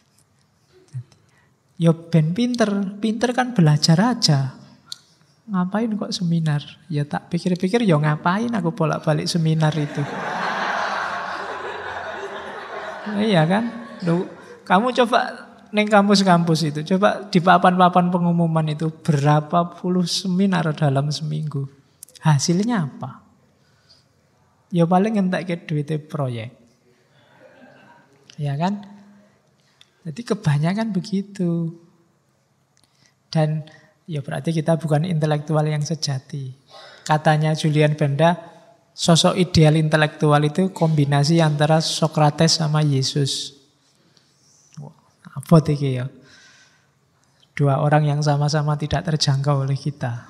Ya ben pinter kan belajar aja. Ngapain kok seminar? Ya tak pikir-pikir ya ngapain aku bolak-balik seminar itu. Iya kan? Loh, kamu coba neng kampus-kampus itu, coba di papan-papan pengumuman itu berapa puluh seminar dalam seminggu. Hasilnya apa? Ya paling entek ke duitnya proyek. Ya kan? Jadi kebanyakan begitu. Dan ya berarti kita bukan intelektual yang sejati. Katanya Julian Benda, sosok ideal intelektual itu kombinasi antara Sokrates sama Yesus. Apa iki ya? Dua orang yang sama-sama tidak terjangkau oleh kita.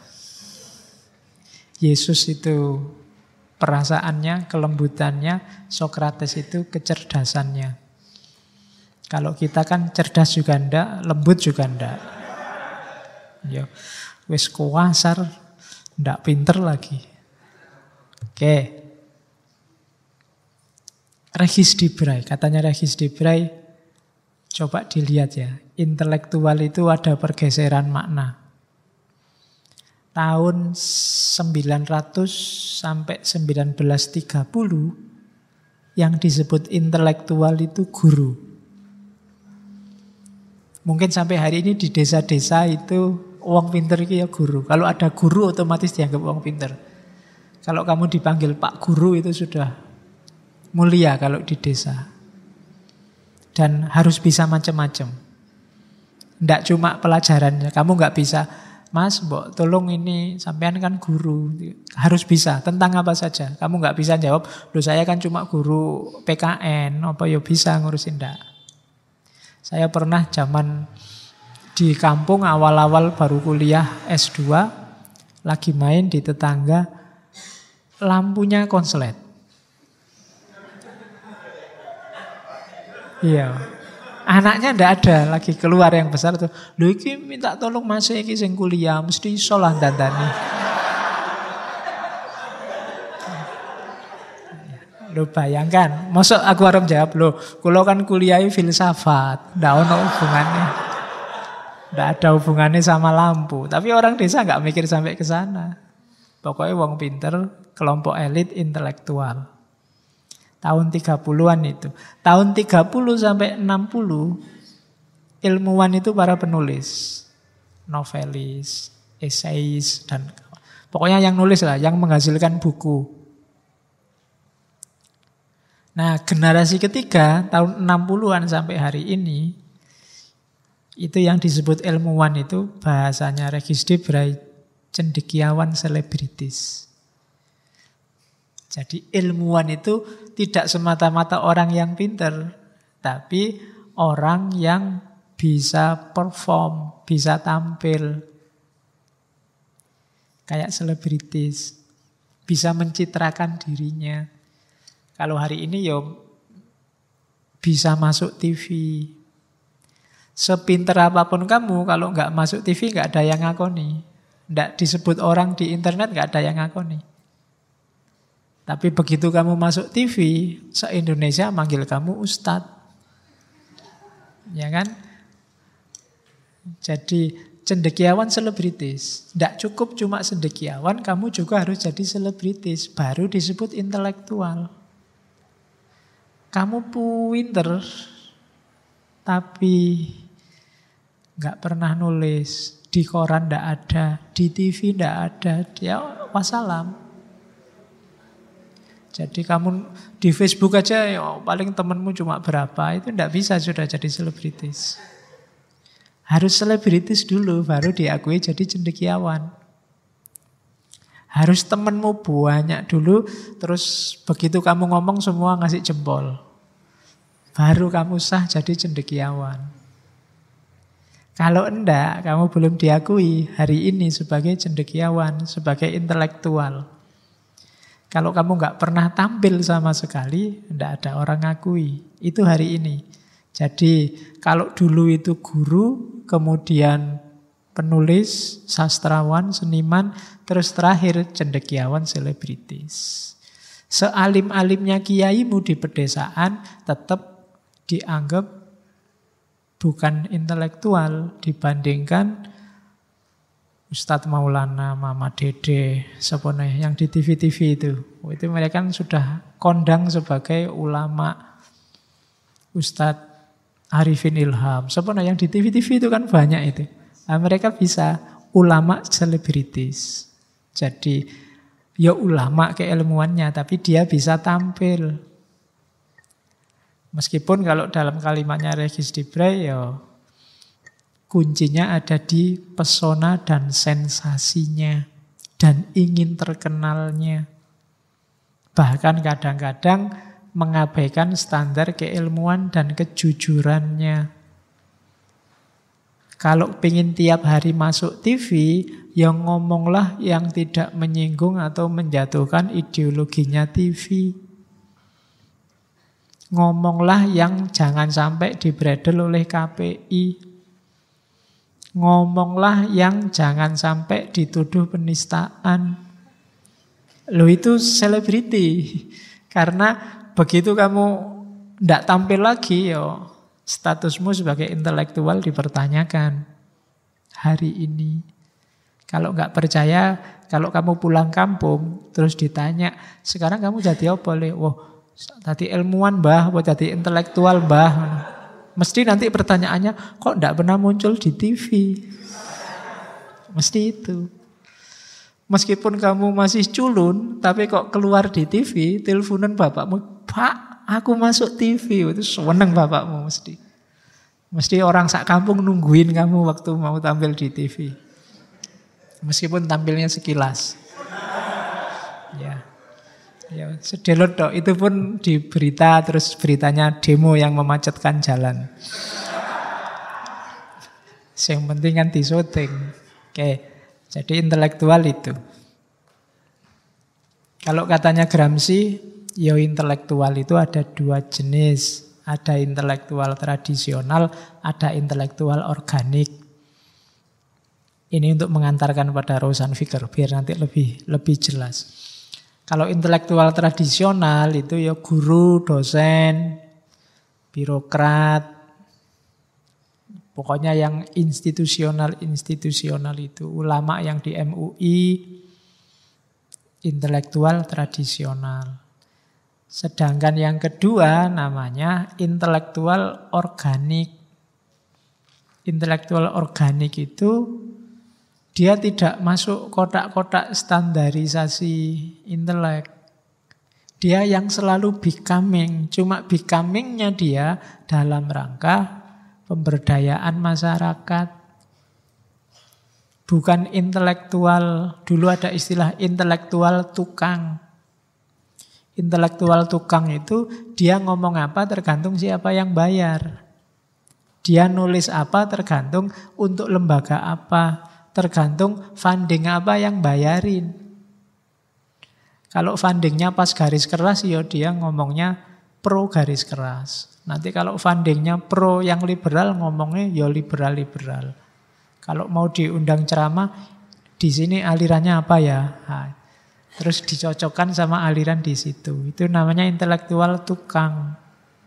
Yesus itu perasaannya, kelembutannya, Sokrates itu kecerdasannya. Kalau kita kan cerdas juga ndak, lembut juga ndak. Ya, wis kuasar, ndak pinter lagi. Oke. Regis Debray, katanya Regis Debray, coba dilihat ya, intelektual itu ada pergeseran makna. Tahun 900 sampai 1930 yang disebut intelektual itu guru. Mungkin sampai hari ini di desa-desa itu wong pinter itu ya guru. Kalau ada guru otomatis dianggap wong pinter. Kalau kamu dipanggil Pak Guru itu sudah mulia kalau di desa. Dan harus bisa macam-macam. Tidak cuma pelajarannya. Kamu nggak bisa, Mas, mbok tolong ini, sampean kan guru. Harus bisa, tentang apa saja. Kamu nggak bisa jawab, loh saya kan cuma guru PKN, apa ya bisa ngurusin, enggak. Saya pernah zaman di kampung awal-awal baru kuliah S2, lagi main di tetangga, lampunya konslet. Iya. Anaknya ndak ada, lagi keluar yang besar tuh. Lho iki minta tolong Mas iki sing kuliah, mesti iso lah dandani. Lho bayangkan, mosok aku arep jawab, lho kula kan kuliahi filsafat, ndak ono hubungannya. Ndak ada hubungannya sama lampu. Tapi orang desa nggak mikir sampai ke sana. Pokoknya wong pinter, kelompok elit intelektual. Tahun 30-an itu. Tahun 30 sampai 60, ilmuwan itu para penulis. Novelis, eseis, dan pokoknya yang nulis lah, yang menghasilkan buku. Nah, generasi ketiga, tahun 60-an sampai hari ini, itu yang disebut ilmuwan itu, bahasanya Regis Debray, cendekiawan selebritis. Jadi ilmuwan itu tidak semata-mata orang yang pinter, tapi orang yang bisa perform, bisa tampil. Kayak selebritis, bisa mencitrakan dirinya. Kalau hari ini ya bisa masuk TV. Sepinter apapun kamu, kalau nggak masuk TV nggak ada yang ngakoni. Nggak disebut orang di internet nggak ada yang ngakoni. Tapi begitu kamu masuk TV, se-Indonesia manggil kamu Ustadz. Ya kan? Jadi cendekiawan selebritis. Tidak cukup cuma cendekiawan, kamu juga harus jadi selebritis. Baru disebut intelektual. Kamu pinter, tapi nggak pernah nulis. Di koran tidak ada, di TV tidak ada. Ya wassalam. Jadi kamu di Facebook aja ya, paling temenmu cuma berapa, itu tidak bisa sudah jadi selebritis. Harus selebritis dulu baru diakui jadi cendekiawan. Harus temenmu banyak dulu, terus begitu kamu ngomong semua ngasih jempol. Baru kamu sah jadi cendekiawan. Kalau enggak, kamu belum diakui hari ini sebagai cendekiawan, sebagai intelektual. Kalau kamu nggak pernah tampil sama sekali, enggak ada orang ngakui. Itu hari ini. Jadi kalau dulu itu guru, kemudian penulis, sastrawan, seniman, terus terakhir cendekiawan selebritis. Sealim-alimnya kiaimu di pedesaan tetap dianggap bukan intelektual dibandingkan Ustadz Maulana, Mama Dede, sepenuhnya yang di TV-TV itu. Itu mereka kan sudah kondang sebagai ulama, Ustadz Arifin Ilham. Sebenarnya yang di TV-TV itu kan banyak itu. Nah, mereka bisa ulama selebritis. Jadi ya ulama keilmuannya, tapi dia bisa tampil. Meskipun kalau dalam kalimatnya Regis Dibray ya kuncinya ada di pesona dan sensasinya dan ingin terkenalnya. Bahkan kadang-kadang mengabaikan standar keilmuan dan kejujurannya. Kalau pengen tiap hari masuk TV, yang ngomonglah yang tidak menyinggung atau menjatuhkan ideologinya TV. Ngomonglah yang jangan sampai dibredel oleh KPI. Ngomonglah yang jangan sampai dituduh penistaan. Loh itu selebriti. Karena begitu kamu tidak tampil lagi, yo, statusmu sebagai intelektual dipertanyakan hari ini. Kalau nggak percaya, kalau kamu pulang kampung, terus ditanya, sekarang kamu jadi apa? Wah, tadi ilmuwan mbah, apa jadi intelektual mbah? Mesti nanti pertanyaannya, kok nggak pernah muncul di TV? Mesti itu. Meskipun kamu masih culun, tapi kok keluar di TV, teleponan bapakmu, Pak, aku masuk TV. Itu seneng bapakmu mesti. Mesti orang sak kampung nungguin kamu waktu mau tampil di TV. Meskipun tampilnya sekilas. Ya. Ya, sedelot dok. Itu pun di berita, terus beritanya demo yang memacetkan jalan. Yang penting kan disyuting. Oke. Jadi intelektual itu. Kalau katanya Gramsci, ya intelektual itu ada dua jenis. Ada intelektual tradisional, ada intelektual organik. Ini untuk mengantarkan pada Rosan Fikir, biar nanti lebih jelas. Kalau intelektual tradisional itu ya guru, dosen, birokrat, pokoknya yang institusional itu. Ulama yang di MUI, intelektual tradisional. Sedangkan yang kedua namanya intelektual organik. Intelektual organik itu dia tidak masuk kotak-kotak standarisasi intelek. Dia yang selalu becoming. Cuma becomingnya dia dalam rangka pemberdayaan masyarakat. Bukan intelektual, dulu ada istilah intelektual tukang. Intelektual tukang itu dia ngomong apa tergantung siapa yang bayar. Dia nulis apa tergantung untuk lembaga apa, tergantung funding apa yang bayarin. Kalau fundingnya pas garis keras, ya dia ngomongnya pro garis keras. Nanti kalau fundingnya pro yang liberal, ngomongnya ya liberal-liberal. Kalau mau diundang ceramah, di sini alirannya apa ya? Nah, terus dicocokkan sama aliran di situ. Itu namanya intelektual tukang.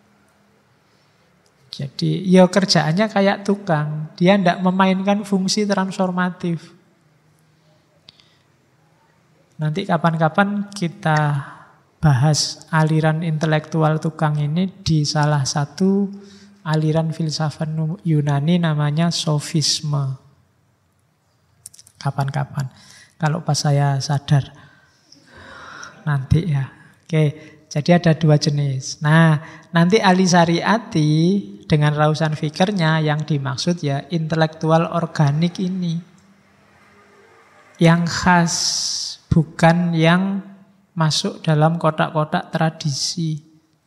Jadi ya kerjaannya kayak tukang. Dia tidak memainkan fungsi transformatif. Nanti kapan-kapan kita bahas aliran intelektual tukang ini di salah satu aliran filsafat Yunani namanya sofisme. Kapan-kapan. Kalau pas saya sadar. Nanti ya. Oke, jadi ada dua jenis. Nah, nanti ahli syariati dengan rausan fikirnya yang dimaksud ya intelektual organik ini. Yang khas, bukan yang masuk dalam kotak-kotak tradisi.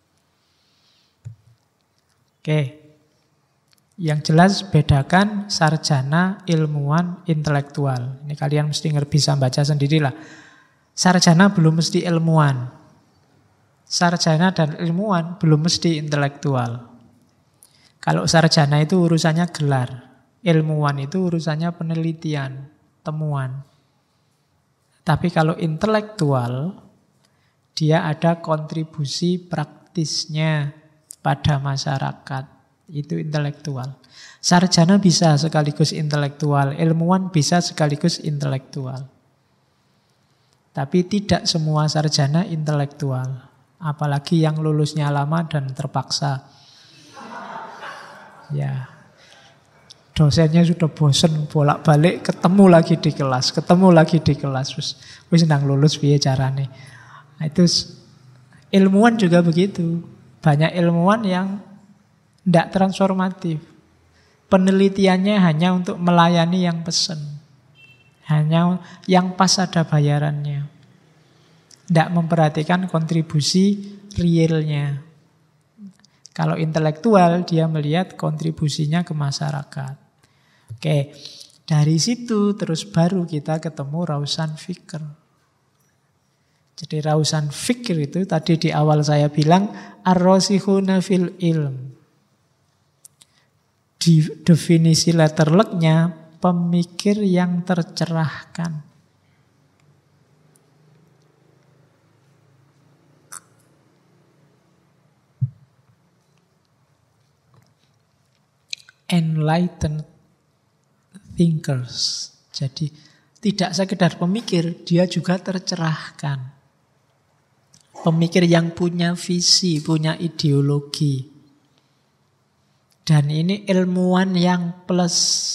Oke. Yang jelas bedakan sarjana, ilmuwan, intelektual. Ini kalian mesti bisa baca sendirilah. Sarjana belum mesti ilmuwan. Sarjana dan ilmuwan belum mesti intelektual. Kalau sarjana itu urusannya gelar. Ilmuwan itu urusannya penelitian, temuan. Tapi kalau intelektual, dia ada kontribusi praktisnya pada masyarakat. Itu intelektual. Sarjana bisa sekaligus intelektual, ilmuwan bisa sekaligus intelektual. Tapi tidak semua sarjana intelektual. Apalagi yang lulusnya lama dan terpaksa. Ya, dosennya sudah bosen bolak-balik ketemu lagi di kelas, terus wis nang lulus piye carane. Nah, itu ilmuwan juga begitu. Banyak ilmuwan yang tidak transformatif. Penelitiannya hanya untuk melayani yang pesen. Hanya yang pas ada bayarannya. Tidak memperhatikan kontribusi realnya. Kalau intelektual, dia melihat kontribusinya ke masyarakat. Oke, dari situ terus baru kita ketemu Rausan Fikr. Jadi Rausan Fikr itu tadi di awal saya bilang ar-rasikhuna fil ilm. Di definisi letterleknya pemikir yang tercerahkan. Enlightened thinkers. Jadi tidak sekedar pemikir, dia juga tercerahkan. Pemikir yang punya visi, punya ideologi. Dan ini ilmuwan yang plus.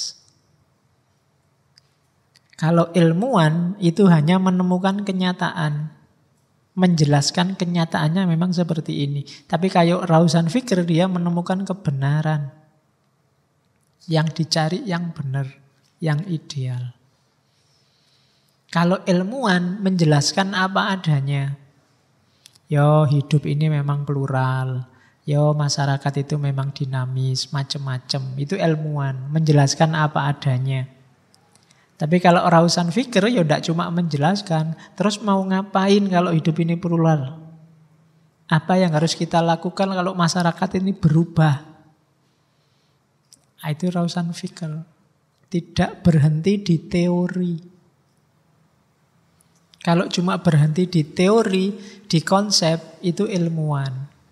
Kalau ilmuwan itu hanya menemukan kenyataan. Menjelaskan kenyataannya memang seperti ini. Tapi kayak Rausan Fikr dia menemukan kebenaran. Yang dicari yang benar, yang ideal. Kalau ilmuwan menjelaskan apa adanya. Yo hidup ini memang plural. Yo masyarakat itu memang dinamis, macam-macam. Itu ilmuwan, menjelaskan apa adanya. Tapi kalau Rausan Fikr ya tidak cuma menjelaskan. Terus mau ngapain kalau hidup ini plural? Apa yang harus kita lakukan kalau masyarakat ini berubah? Itu Rausan Fikr. Tidak berhenti di teori. Kalau cuma berhenti di teori, di konsep, itu ilmuwan.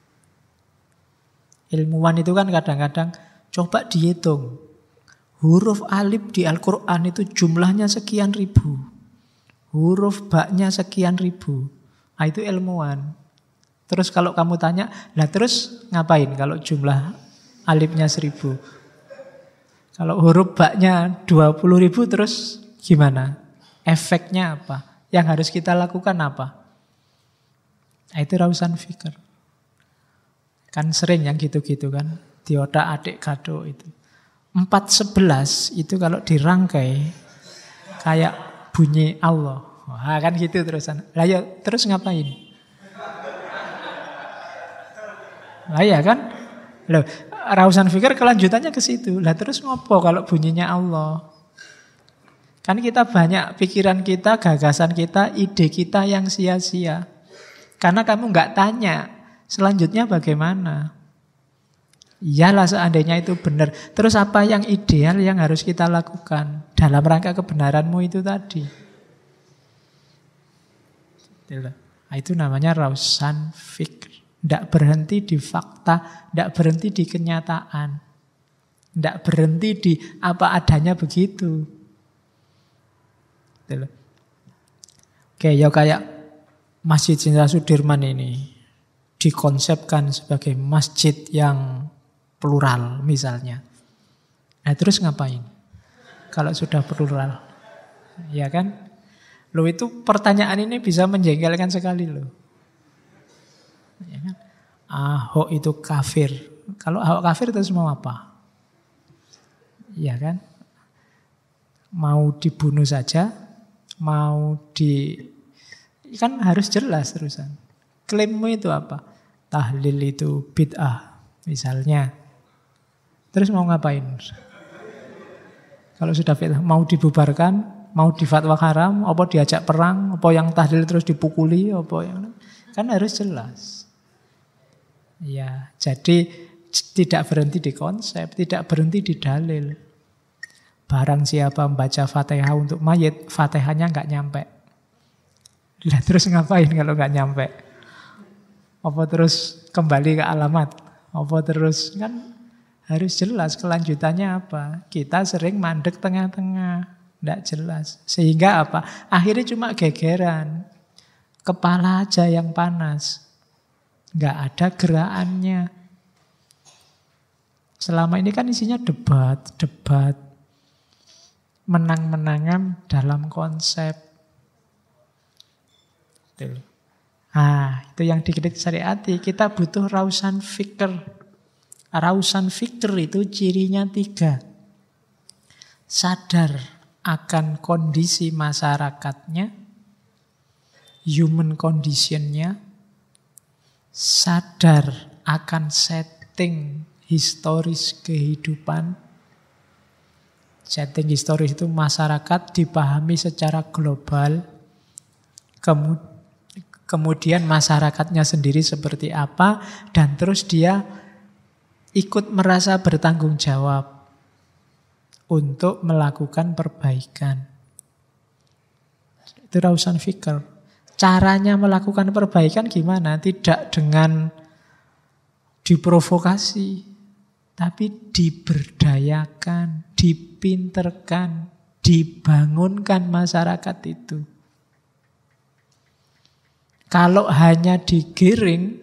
Ilmuwan itu kan kadang-kadang coba dihitung. Huruf alif di Al-Quran itu jumlahnya sekian ribu. Huruf baknya sekian ribu. Itu ilmuwan. Terus kalau kamu tanya, lah terus ngapain kalau jumlah alifnya 1000? Kalau huruf baknya 20.000 terus gimana? Efeknya apa? Yang harus kita lakukan apa? Itu Rausan Fikr. Kan sering yang gitu-gitu kan. Di otak adik kado itu. 411 itu kalau dirangkai kayak bunyi Allah. Wah, kan gitu terusan. Lah ya terus ngapain? Lah ya kan? Loh, Rausan Fikr kelanjutannya ke situ. Lah terus ngopo kalau bunyinya Allah? Kan kita banyak pikiran kita, gagasan kita, ide kita yang sia-sia. Karena kamu nggak tanya, selanjutnya bagaimana? Iyalah seandainya itu benar. Terus apa yang ideal yang harus kita lakukan dalam rangka kebenaranmu itu tadi? Itu namanya Rausan Fikr. Tidak berhenti di fakta, tidak berhenti di kenyataan. Tidak berhenti di apa adanya begitu. Oke, ya kayak Masjid Jenderal Sudirman ini dikonsepkan sebagai masjid yang plural misalnya. Nah terus ngapain? Kalau sudah plural. Ya kan? Loh itu pertanyaan ini bisa menjengkelkan sekali loh. Ya kan? Ahok itu kafir. Kalau Ahok kafir terus mau apa? Ya kan? Mau dibunuh saja, mau kan harus jelas terusan. Klaimmu itu apa? Tahlil itu bid'ah misalnya. Terus mau ngapain? Kalau sudah bid'ah mau dibubarkan, mau difatwa haram, apa diajak perang, apa yang tahlil terus dipukuli, apa yang kan harus jelas. Ya, jadi tidak berhenti di konsep, tidak berhenti di dalil. Barang siapa membaca Fatihah untuk mayit, Fatihahnya nggak nyampe. Lah terus ngapain kalau nggak nyampe? Apa terus kembali ke alamat? Apa terus kan harus jelas kelanjutannya apa? Kita sering mandek tengah-tengah, nggak jelas. Sehingga apa? Akhirnya cuma gegeran, kepala aja yang panas. Nggak ada gerakannya. Selama ini kan isinya debat, menang-menangan dalam konsep. Itu. Itu yang dikritik syariati. Kita butuh rausan fikir. Rausan fikir itu cirinya 3. Sadar akan kondisi masyarakatnya, human conditionnya, sadar akan setting historis kehidupan. Setting historis itu masyarakat dipahami secara global. Kemudian masyarakatnya sendiri seperti apa, dan terus dia ikut merasa bertanggung jawab untuk melakukan perbaikan. Itu rausan fikir. Caranya melakukan perbaikan gimana? Tidak dengan diprovokasi, tapi diberdayakan, dipinterkan, dibangunkan masyarakat itu. Kalau hanya digiring,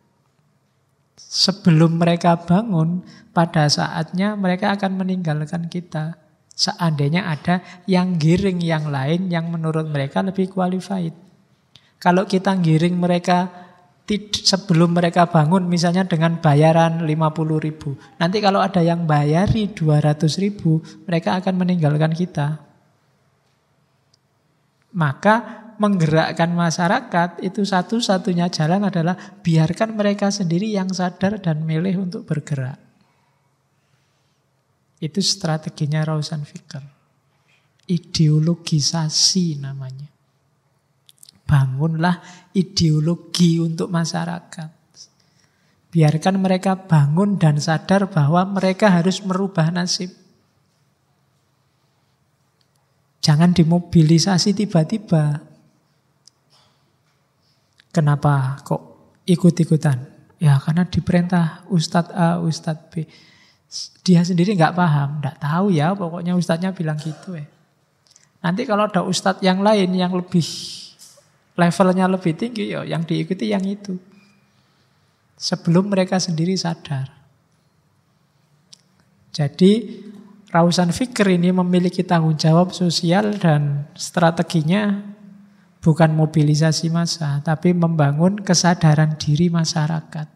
sebelum mereka bangun, pada saatnya mereka akan meninggalkan kita. Seandainya ada yang giring yang lain yang menurut mereka lebih qualified. Kalau kita giring mereka sebelum mereka bangun, misalnya dengan bayaran 50.000. Nanti kalau ada yang bayari 200.000, mereka akan meninggalkan kita. Maka menggerakkan masyarakat itu satu-satunya jalan adalah biarkan mereka sendiri yang sadar dan milih untuk bergerak. Itu strateginya rausan fikir. Ideologisasi namanya. Bangunlah ideologi untuk masyarakat. Biarkan mereka bangun dan sadar bahwa mereka harus merubah nasib. Jangan dimobilisasi tiba-tiba. Kenapa kok ikut-ikutan? Ya karena diperintah Ustadz A, Ustadz B. Dia sendiri nggak paham, nggak tahu ya, pokoknya ustadznya bilang gitu ya. Nanti kalau ada ustadz yang lain yang lebih levelnya lebih tinggi, ya yang diikuti yang itu. Sebelum mereka sendiri sadar. Jadi rausan fikir ini memiliki tanggung jawab sosial dan strateginya bukan mobilisasi massa, tapi membangun kesadaran diri masyarakat.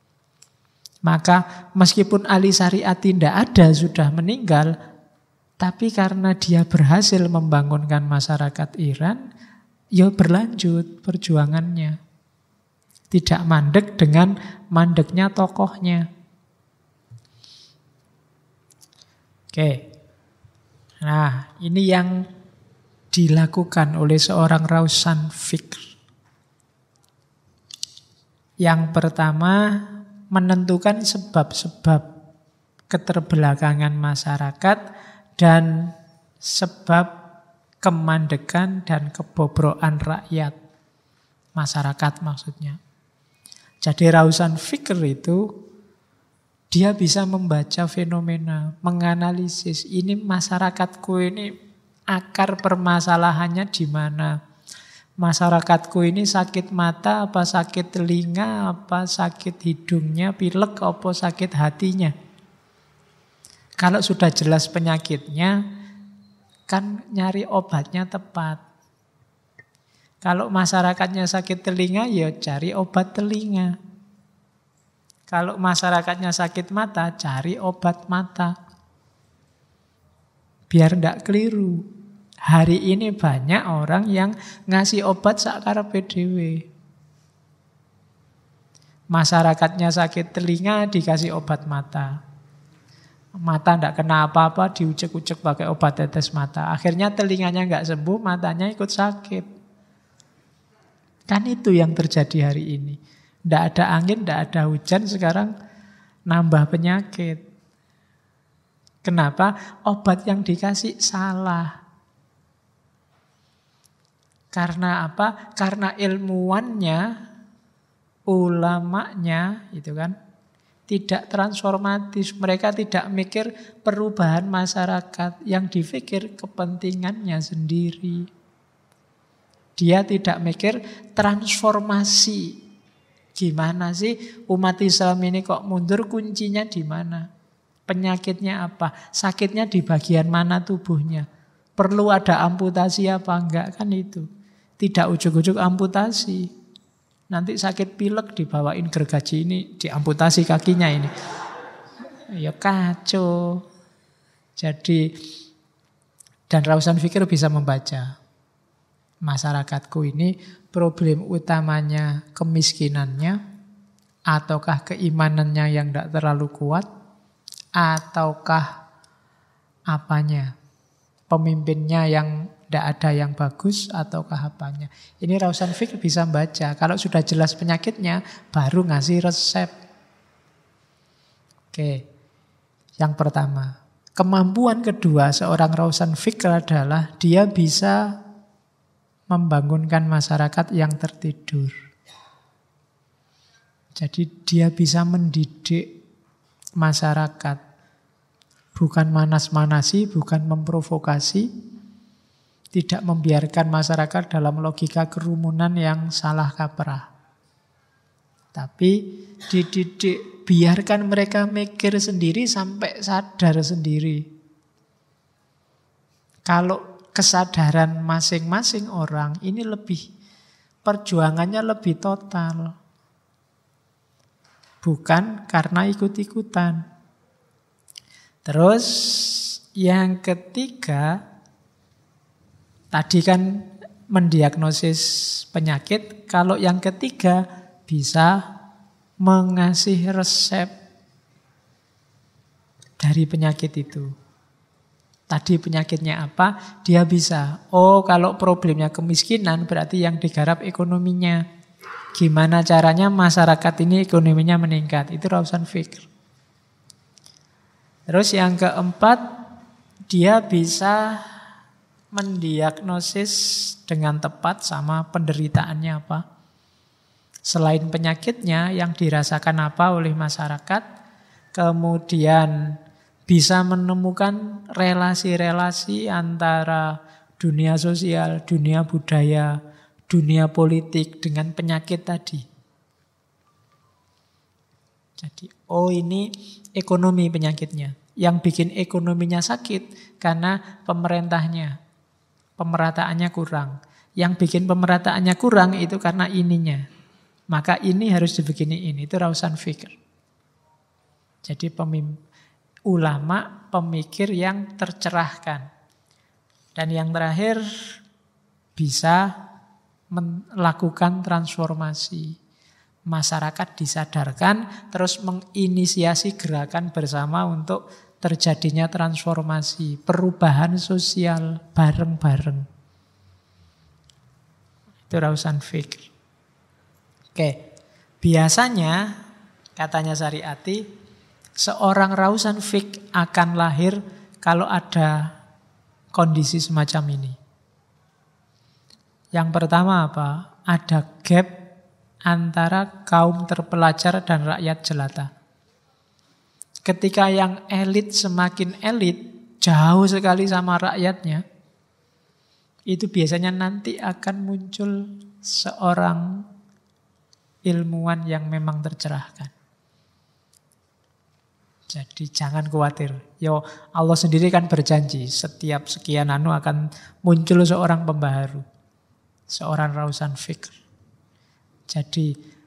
Maka meskipun ahli syariat tidak ada, sudah meninggal, tapi karena dia berhasil membangunkan masyarakat Iran, ya berlanjut perjuangannya. Tidak mandek dengan mandeknya tokohnya. Oke. Nah, ini yang dilakukan oleh seorang rausan fikr. Yang pertama, menentukan sebab-sebab keterbelakangan masyarakat dan sebab kemandekan dan kebobrokan rakyat. Masyarakat maksudnya. Jadi rausan fikr itu dia bisa membaca fenomena, menganalisis ini masyarakatku ini akar permasalahannya di mana? Masyarakatku ini sakit mata, apa sakit telinga, apa sakit hidungnya, pilek, apa sakit hatinya. Kalau sudah jelas penyakitnya, kan nyari obatnya tepat. Kalau masyarakatnya sakit telinga, ya cari obat telinga. Kalau masyarakatnya sakit mata, cari obat mata. Biar tidak keliru. Hari ini banyak orang yang ngasih obat sakarepe dhewe. Masyarakatnya sakit telinga dikasih obat mata. Mata tidak kena apa-apa diucek-ucek pakai obat tetes mata. Akhirnya telinganya nggak sembuh, matanya ikut sakit. Kan itu yang terjadi hari ini. Tidak ada angin, tidak ada hujan, sekarang nambah penyakit. Kenapa? Obat yang dikasih salah. Karena apa? Karena ilmuwannya, ulamanya, itu kan tidak transformatif. Mereka tidak mikir perubahan masyarakat. Yang dipikir kepentingannya sendiri. Dia tidak mikir transformasi. Gimana sih umat Islam ini kok mundur, kuncinya di mana? Penyakitnya apa? Sakitnya di bagian mana tubuhnya? Perlu ada amputasi apa enggak? Kan itu. Tidak ujuk-ujuk amputasi. Nanti sakit pilek dibawain gergaji ini, diamputasi kakinya ini. Ya kacau. Jadi, dan Rausan Fikir bisa membaca. Masyarakatku ini problem utamanya kemiskinannya, ataukah keimanannya yang tidak terlalu kuat, ataukah apanya? Pemimpinnya yang tidak ada yang bagus, ataukah apanya? Ini Rausan Fikir bisa baca. Kalau sudah jelas penyakitnya, baru ngasih resep. Oke, yang pertama. Kemampuan kedua seorang Rausan Fikir adalah dia bisa membangunkan masyarakat yang tertidur. Jadi dia bisa mendidik masyarakat. Bukan manas-manasi, bukan memprovokasi. Tidak membiarkan masyarakat dalam logika kerumunan yang salah kaprah. Tapi dididik, biarkan mereka mikir sendiri sampai sadar sendiri. Kalau kesadaran masing-masing orang ini lebih, perjuangannya lebih total. Bukan karena ikut-ikutan. Terus yang ketiga, tadi kan mendiagnosis penyakit. Kalau yang ketiga bisa mengasih resep dari penyakit itu. Tadi penyakitnya apa? Dia bisa. Oh, kalau problemnya kemiskinan berarti yang digarap ekonominya. Gimana caranya masyarakat ini ekonominya meningkat? Itu Rausan Fikir. Terus yang keempat, dia bisa mendiagnosis dengan tepat sama penderitaannya apa. Selain penyakitnya yang dirasakan apa oleh masyarakat, kemudian bisa menemukan relasi-relasi antara dunia sosial, dunia budaya, dunia politik dengan penyakit tadi. Jadi, oh ini ekonomi penyakitnya. Yang bikin ekonominya sakit karena pemerintahnya, pemerataannya kurang. Yang bikin pemerataannya kurang itu karena ininya. Maka ini harus dibeginiin. Itu Rausan Fikir. Jadi ulama, pemikir yang tercerahkan. Dan yang terakhir bisa melakukan transformasi. Masyarakat disadarkan, terus menginisiasi gerakan bersama untuk terjadinya transformasi, perubahan sosial bareng-bareng. Itu Rausan Fikir. Oke, biasanya katanya Syariati, seorang Rausan Fikir akan lahir kalau ada kondisi semacam ini. Yang pertama apa? Ada gap antara kaum terpelajar dan rakyat jelata. Ketika yang elit semakin elit, jauh sekali sama rakyatnya, itu biasanya nanti akan muncul seorang ilmuwan yang memang tercerahkan. Jadi jangan khawatir. Yo, Allah sendiri kan berjanji setiap sekian akan muncul seorang pembaharu, seorang Rausan Fikir. Jadi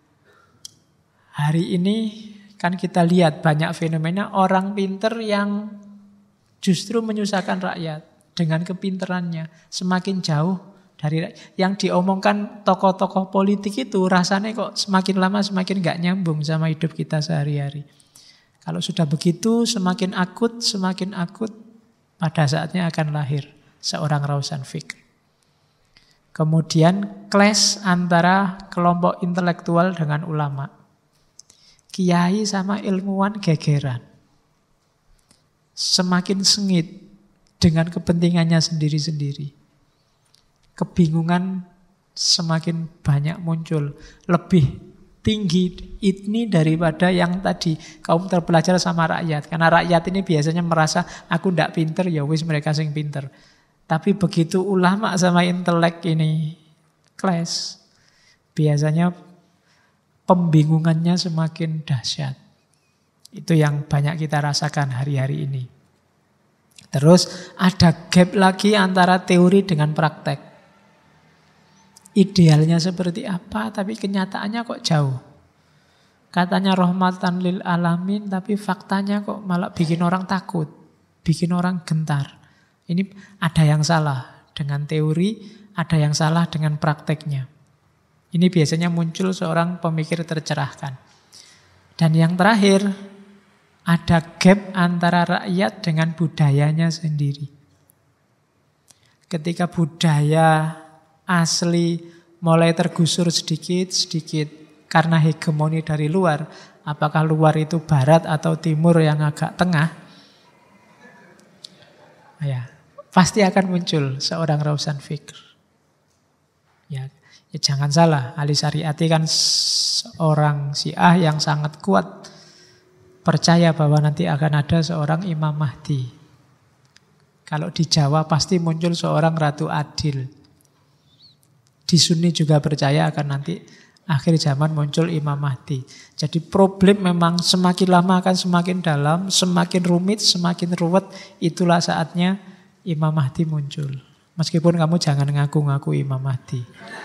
hari ini kan kita lihat banyak fenomena orang pinter yang justru menyusahkan rakyat dengan kepinterannya. Semakin jauh dari yang diomongkan tokoh-tokoh politik itu rasanya kok semakin lama semakin gak nyambung sama hidup kita sehari-hari. Kalau sudah begitu semakin akut, pada saatnya akan lahir seorang Rausan Fikir. Kemudian clash antara kelompok intelektual dengan ulama. Kiai sama ilmuwan gegeran. Semakin sengit dengan kepentingannya sendiri-sendiri. Kebingungan semakin banyak muncul. Lebih tinggi ini daripada yang tadi kaum terpelajar sama rakyat. Karena rakyat ini biasanya merasa aku ndak pinter, ya wis mereka sing pinter. Tapi begitu ulama sama intelek ini clash, biasanya pembingungannya semakin dahsyat. Itu yang banyak kita rasakan hari-hari ini. Terus ada gap lagi antara teori dengan praktek. Idealnya seperti apa, tapi kenyataannya kok jauh. Katanya rahmatan lil alamin, tapi faktanya kok malah bikin orang takut, bikin orang gentar. Ini ada yang salah dengan teori, ada yang salah dengan prakteknya. Ini biasanya muncul seorang pemikir tercerahkan. Dan yang terakhir, ada gap antara rakyat dengan budayanya sendiri. Ketika budaya asli mulai tergusur sedikit-sedikit karena hegemoni dari luar, apakah luar itu barat atau timur yang agak tengah, ya, pasti akan muncul seorang Rausan Fikr. Ya, jangan salah, Ali Syariati kan seorang Syiah yang sangat kuat percaya bahwa nanti akan ada seorang Imam Mahdi. Kalau di Jawa pasti muncul seorang Ratu Adil. Di Sunni juga percaya akan nanti akhir zaman muncul Imam Mahdi. Jadi problem memang semakin lama akan semakin dalam, semakin rumit, semakin ruwet. Itulah saatnya Imam Mahdi muncul. Meskipun kamu jangan ngaku-ngaku Imam Mahdi.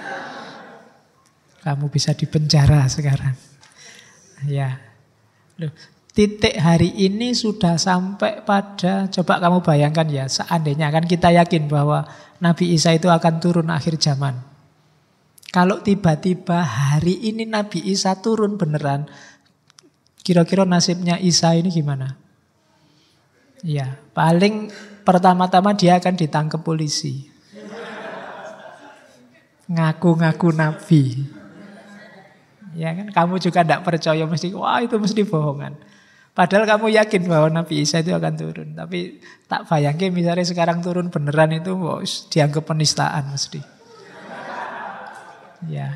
Kamu bisa dipenjara sekarang. Ya. Loh, titik hari ini sudah sampai pada, coba kamu bayangkan ya, seandainya kan kita yakin bahwa Nabi Isa itu akan turun akhir zaman. Kalau tiba-tiba hari ini Nabi Isa turun beneran, kira-kira nasibnya Isa ini gimana? Ya, paling pertama-tama dia akan ditangkap polisi. Ngaku-ngaku Nabi. Ya kan, kamu juga tidak percaya, mesti wah itu mesti bohongan. Padahal kamu yakin bahwa Nabi Isa itu akan turun. Tapi tak bayangin misalnya sekarang turun beneran itu, wah, dianggap penistaan mesti. Ya,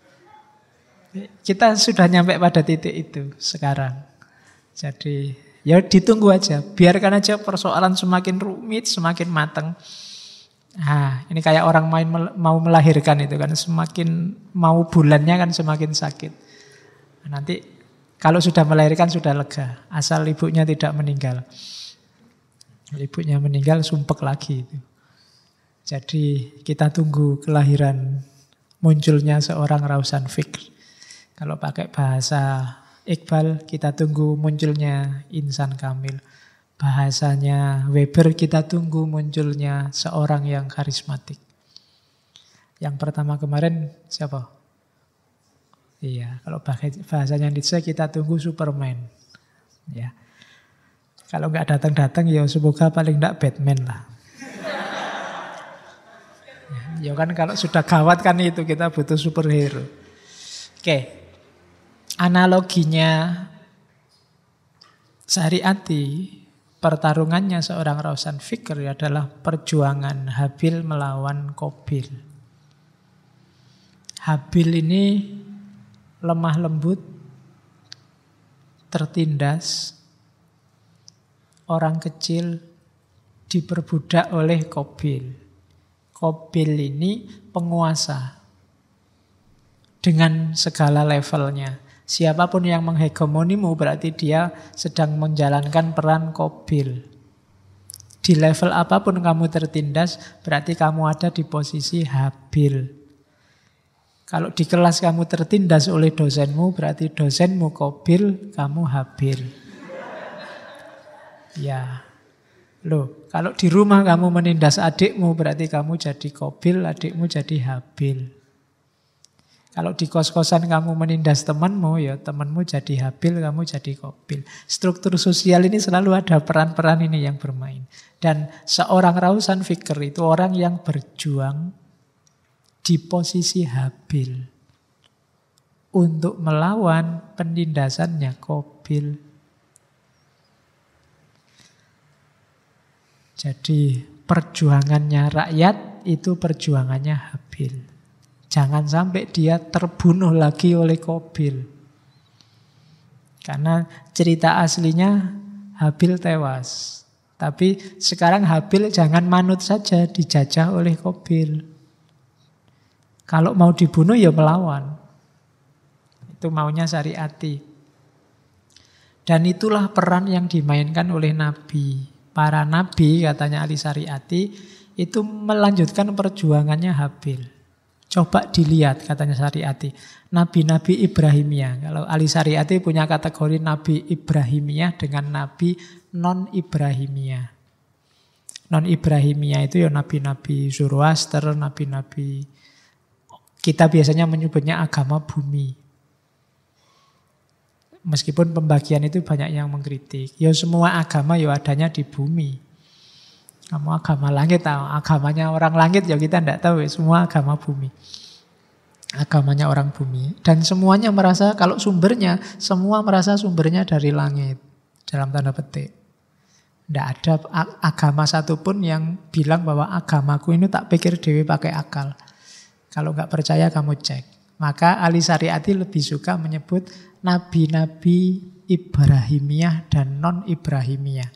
kita sudah nyampe pada titik itu sekarang. Jadi ya ditunggu aja, biarkan aja persoalan semakin rumit, semakin matang. Nah, ini kayak orang mau melahirkan itu kan, semakin mau bulannya kan semakin sakit. Nanti kalau sudah melahirkan sudah lega, asal ibunya tidak meninggal. Ibunya meninggal sumpek lagi itu. Jadi kita tunggu kelahiran munculnya seorang Rausan Fikr. Kalau pakai bahasa Iqbal, kita tunggu munculnya insan kamil. Bahasanya Weber, kita tunggu munculnya seorang yang karismatik. Yang pertama kemarin siapa? Iya, kalau bahasanya Nietzsche kita tunggu Superman. Ya. Kalau nggak datang-datang ya semoga paling nggak Batman lah. Ya kan kalau sudah gawat kan itu kita butuh superhero. Oke. Analoginya Syariati, pertarungannya seorang Rausan Fikr adalah perjuangan Habil melawan Qabil. Habil ini lemah lembut, tertindas, orang kecil diperbudak oleh Qabil. Qabil ini penguasa dengan segala levelnya. Siapapun yang menghegemonimu berarti dia sedang menjalankan peran Qabil. Di level apapun kamu tertindas berarti kamu ada di posisi Habil. Kalau di kelas kamu tertindas oleh dosenmu berarti dosenmu Qabil, kamu Habil. Ya. Loh, kalau di rumah kamu menindas adikmu berarti kamu jadi Qabil, adikmu jadi Habil. Kalau di kos-kosan kamu menindas temanmu, ya temanmu jadi Habil, kamu jadi Qabil. Struktur sosial ini selalu ada peran-peran ini yang bermain. Dan seorang Rausan Fikr itu orang yang berjuang di posisi Habil untuk melawan penindasannya Qabil. Jadi perjuangannya rakyat itu perjuangannya Habil. Jangan sampai dia terbunuh lagi oleh Qabil. Karena cerita aslinya Habil tewas. Tapi sekarang Habil jangan manut saja dijajah oleh Qabil. Kalau mau dibunuh ya melawan. Itu maunya Syariati. Dan itulah peran yang dimainkan oleh Nabi. Para Nabi, katanya Ali Syariati, itu melanjutkan perjuangannya Habil. Coba dilihat, katanya Syariati, Nabi-Nabi Ibrahimiyah. Kalau Ali Syariati punya kategori Nabi Ibrahimiyah dengan Nabi non-Ibrahimiyah. Non-Ibrahimiyah itu ya Nabi-Nabi Zoroaster, Nabi-Nabi, kita biasanya menyebutnya agama bumi. Meskipun pembagian itu banyak yang mengkritik. Ya semua agama ya adanya di bumi. Kamu agama langit, agamanya orang langit ya kita tidak tahu. Semua agama bumi. Agamanya orang bumi. Dan semuanya merasa kalau sumbernya, semua merasa sumbernya dari langit. Dalam tanda petik. Tidak ada agama satupun yang bilang bahwa agamaku ini tak pikir dewe pakai akal. Kalau nggak percaya kamu cek. Maka Ali Syariati lebih suka menyebut Nabi-Nabi Ibrahimiyah dan non-Ibrahimiyah.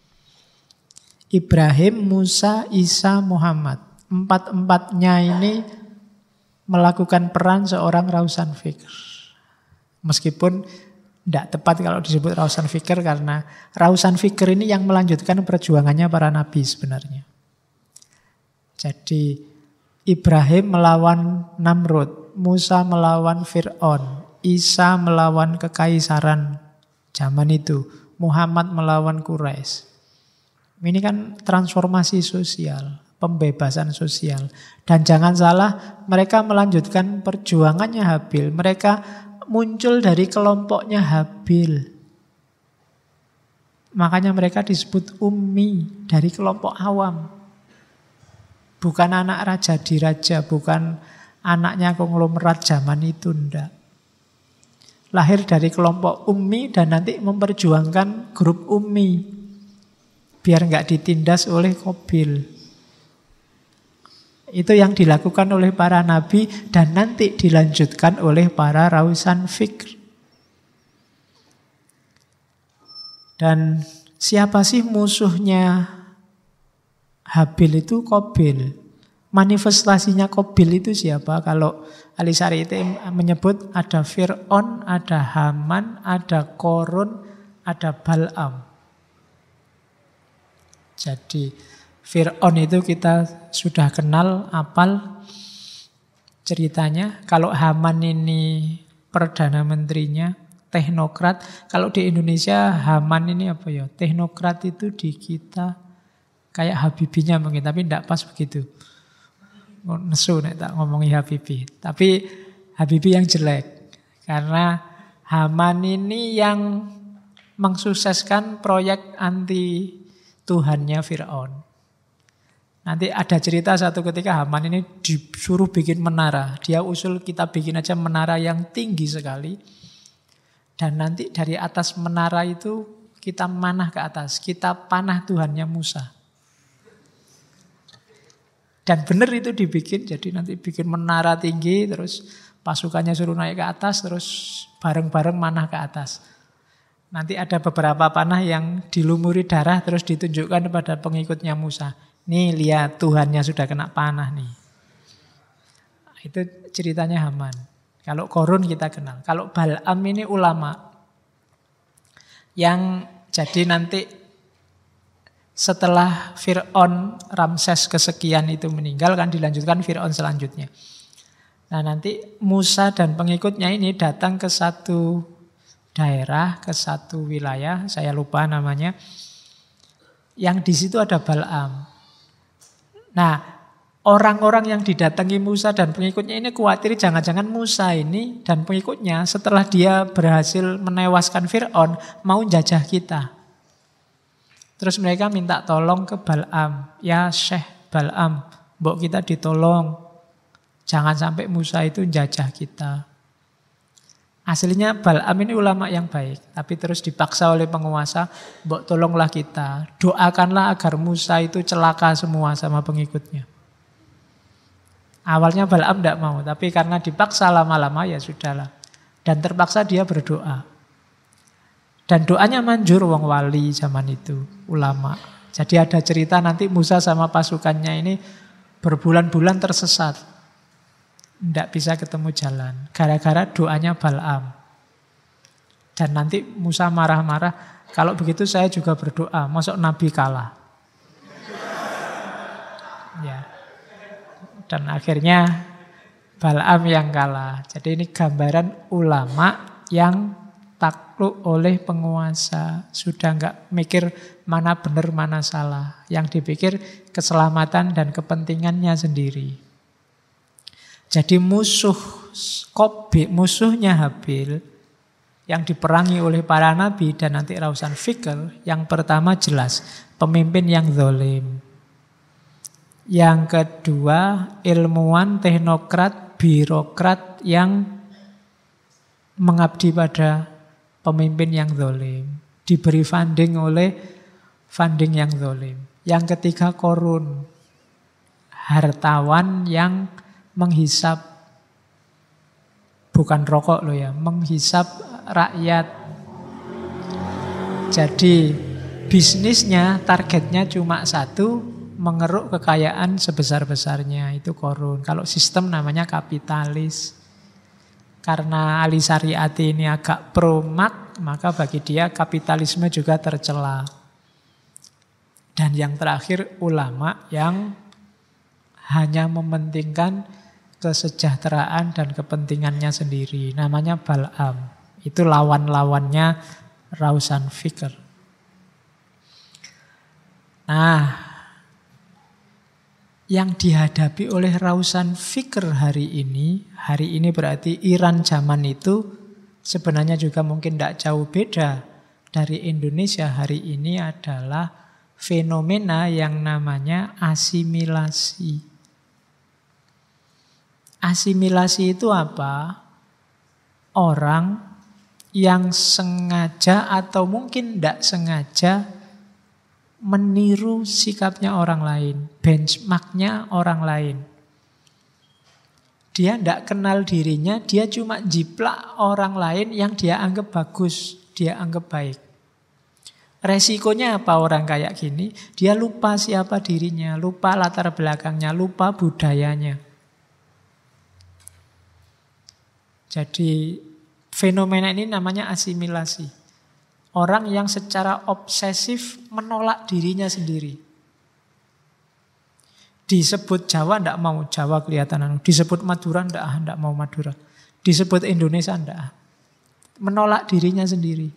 Ibrahim, Musa, Isa, Muhammad. Empat-empatnya ini melakukan peran seorang rausan fikr. Meskipun tidak tepat kalau disebut rausan fikr, karena rausan fikr ini yang melanjutkan perjuangannya para nabi sebenarnya. Jadi Ibrahim melawan Namrud, Musa melawan Fir'aun, Isa melawan kekaisaran zaman itu, Muhammad melawan Quraisy. Ini kan transformasi sosial, pembebasan sosial. Dan jangan salah, mereka melanjutkan perjuangannya Habil. Mereka muncul dari kelompoknya Habil. Makanya mereka disebut ummi, dari kelompok awam. Bukan anak raja diraja, bukan anaknya konglomerat zaman itu, enggak. Lahir dari kelompok ummi dan nanti memperjuangkan grup ummi. Biar enggak ditindas oleh Qabil. Itu yang dilakukan oleh para nabi dan nanti dilanjutkan oleh para rausan fikr. Dan siapa sih musuhnya Habil itu? Qabil. Manifestasinya Qabil itu siapa? Kalau Ali Syariati menyebut ada Fir'aun, ada Haman, ada Korun, ada Bal'am. Jadi Fir'aun itu kita sudah kenal, apal ceritanya. Kalau Haman ini Perdana Menterinya, teknokrat. Kalau di Indonesia Haman ini apa ya? Teknokrat itu di kita kayak Habibinya mungkin, tapi tidak pas begitu. Nesu nek tak ngomongi Habibi. Tapi Habibi yang jelek. Karena Haman ini yang mensukseskan proyek anti Tuhannya Fir'aun. Nanti ada cerita satu ketika Haman ini disuruh bikin menara. Dia usul kita bikin aja menara yang tinggi sekali. Dan nanti dari atas menara itu kita manah ke atas. Kita panah Tuhannya Musa. Dan benar itu dibikin. Jadi nanti bikin menara tinggi. Terus pasukannya suruh naik ke atas. Terus bareng-bareng manah ke atas. Nanti ada beberapa panah yang dilumuri darah terus ditunjukkan kepada pengikutnya Musa. Nih lihat Tuhannya sudah kena panah nih. Itu ceritanya Haman. Kalau Korun kita kenal. Kalau Bal'am ini ulama. Yang jadi nanti setelah Fir'aun Ramses kesekian itu meninggal kan dilanjutkan Fir'aun selanjutnya. Nah nanti Musa dan pengikutnya ini datang ke satu daerah, ke satu wilayah, saya lupa namanya, yang di situ ada Bal'am. Nah, orang-orang yang didatangi Musa dan pengikutnya ini khawatir jangan-jangan Musa ini dan pengikutnya setelah dia berhasil menewaskan Fir'aun mau jajah kita. Terus mereka minta tolong ke Bal'am, ya Syekh Bal'am, mbok kita ditolong, jangan sampai Musa itu jajah kita. Aslinya Bal'am ini ulama yang baik, tapi terus dipaksa oleh penguasa, mbok tolonglah kita, doakanlah agar Musa itu celaka semua sama pengikutnya. Awalnya Bal'am tidak mau, tapi karena dipaksa lama-lama ya sudahlah. Dan terpaksa dia berdoa. Dan doanya manjur wong wali zaman itu, ulama. Jadi ada cerita nanti Musa sama pasukannya ini berbulan-bulan tersesat. Tidak bisa ketemu jalan. Gara-gara doanya Bal'am. Dan nanti Musa marah-marah, kalau begitu saya juga berdoa, masuk Nabi kalah. Ya. Dan akhirnya Bal'am yang kalah. Jadi ini gambaran ulama yang takluk oleh penguasa. Sudah enggak mikir mana benar, mana salah. Yang dipikir keselamatan dan kepentingannya sendiri. Jadi musuhnya Habil yang diperangi oleh para nabi dan nanti Rausan Fikr, yang pertama jelas pemimpin yang zalim. Yang kedua ilmuwan, teknokrat, birokrat yang mengabdi pada pemimpin yang zalim, diberi funding oleh funding yang zalim. Yang ketiga korun, hartawan yang menghisap, bukan rokok loh ya, menghisap rakyat. Jadi bisnisnya, targetnya cuma satu, mengeruk kekayaan sebesar-besarnya, itu korun. Kalau sistem namanya kapitalis. Karena Ali Syariati ini agak pro-mak, maka bagi dia kapitalisme juga tercela. Dan yang terakhir ulama yang hanya mementingkan kesejahteraan dan kepentingannya sendiri. Namanya Bal'am. Itu lawan-lawannya Rausan Fikr. Nah, yang dihadapi oleh Rausan Fikr hari ini berarti Iran zaman itu sebenarnya juga mungkin tidak jauh beda dari Indonesia hari ini adalah fenomena yang namanya asimilasi. Asimilasi itu apa? Orang yang sengaja atau mungkin tidak sengaja meniru sikapnya orang lain, benchmarknya orang lain. Dia tidak kenal dirinya, dia cuma jiplak orang lain yang dia anggap bagus, dia anggap baik. Resikonya apa orang kayak gini? Dia lupa siapa dirinya, lupa latar belakangnya, lupa budayanya. Jadi fenomena ini namanya asimilasi. Orang yang secara obsesif menolak dirinya sendiri. Disebut Jawa tidak mau Jawa kelihatan. Disebut Madura tidak mau Madura. Disebut Indonesia tidak. Menolak dirinya sendiri.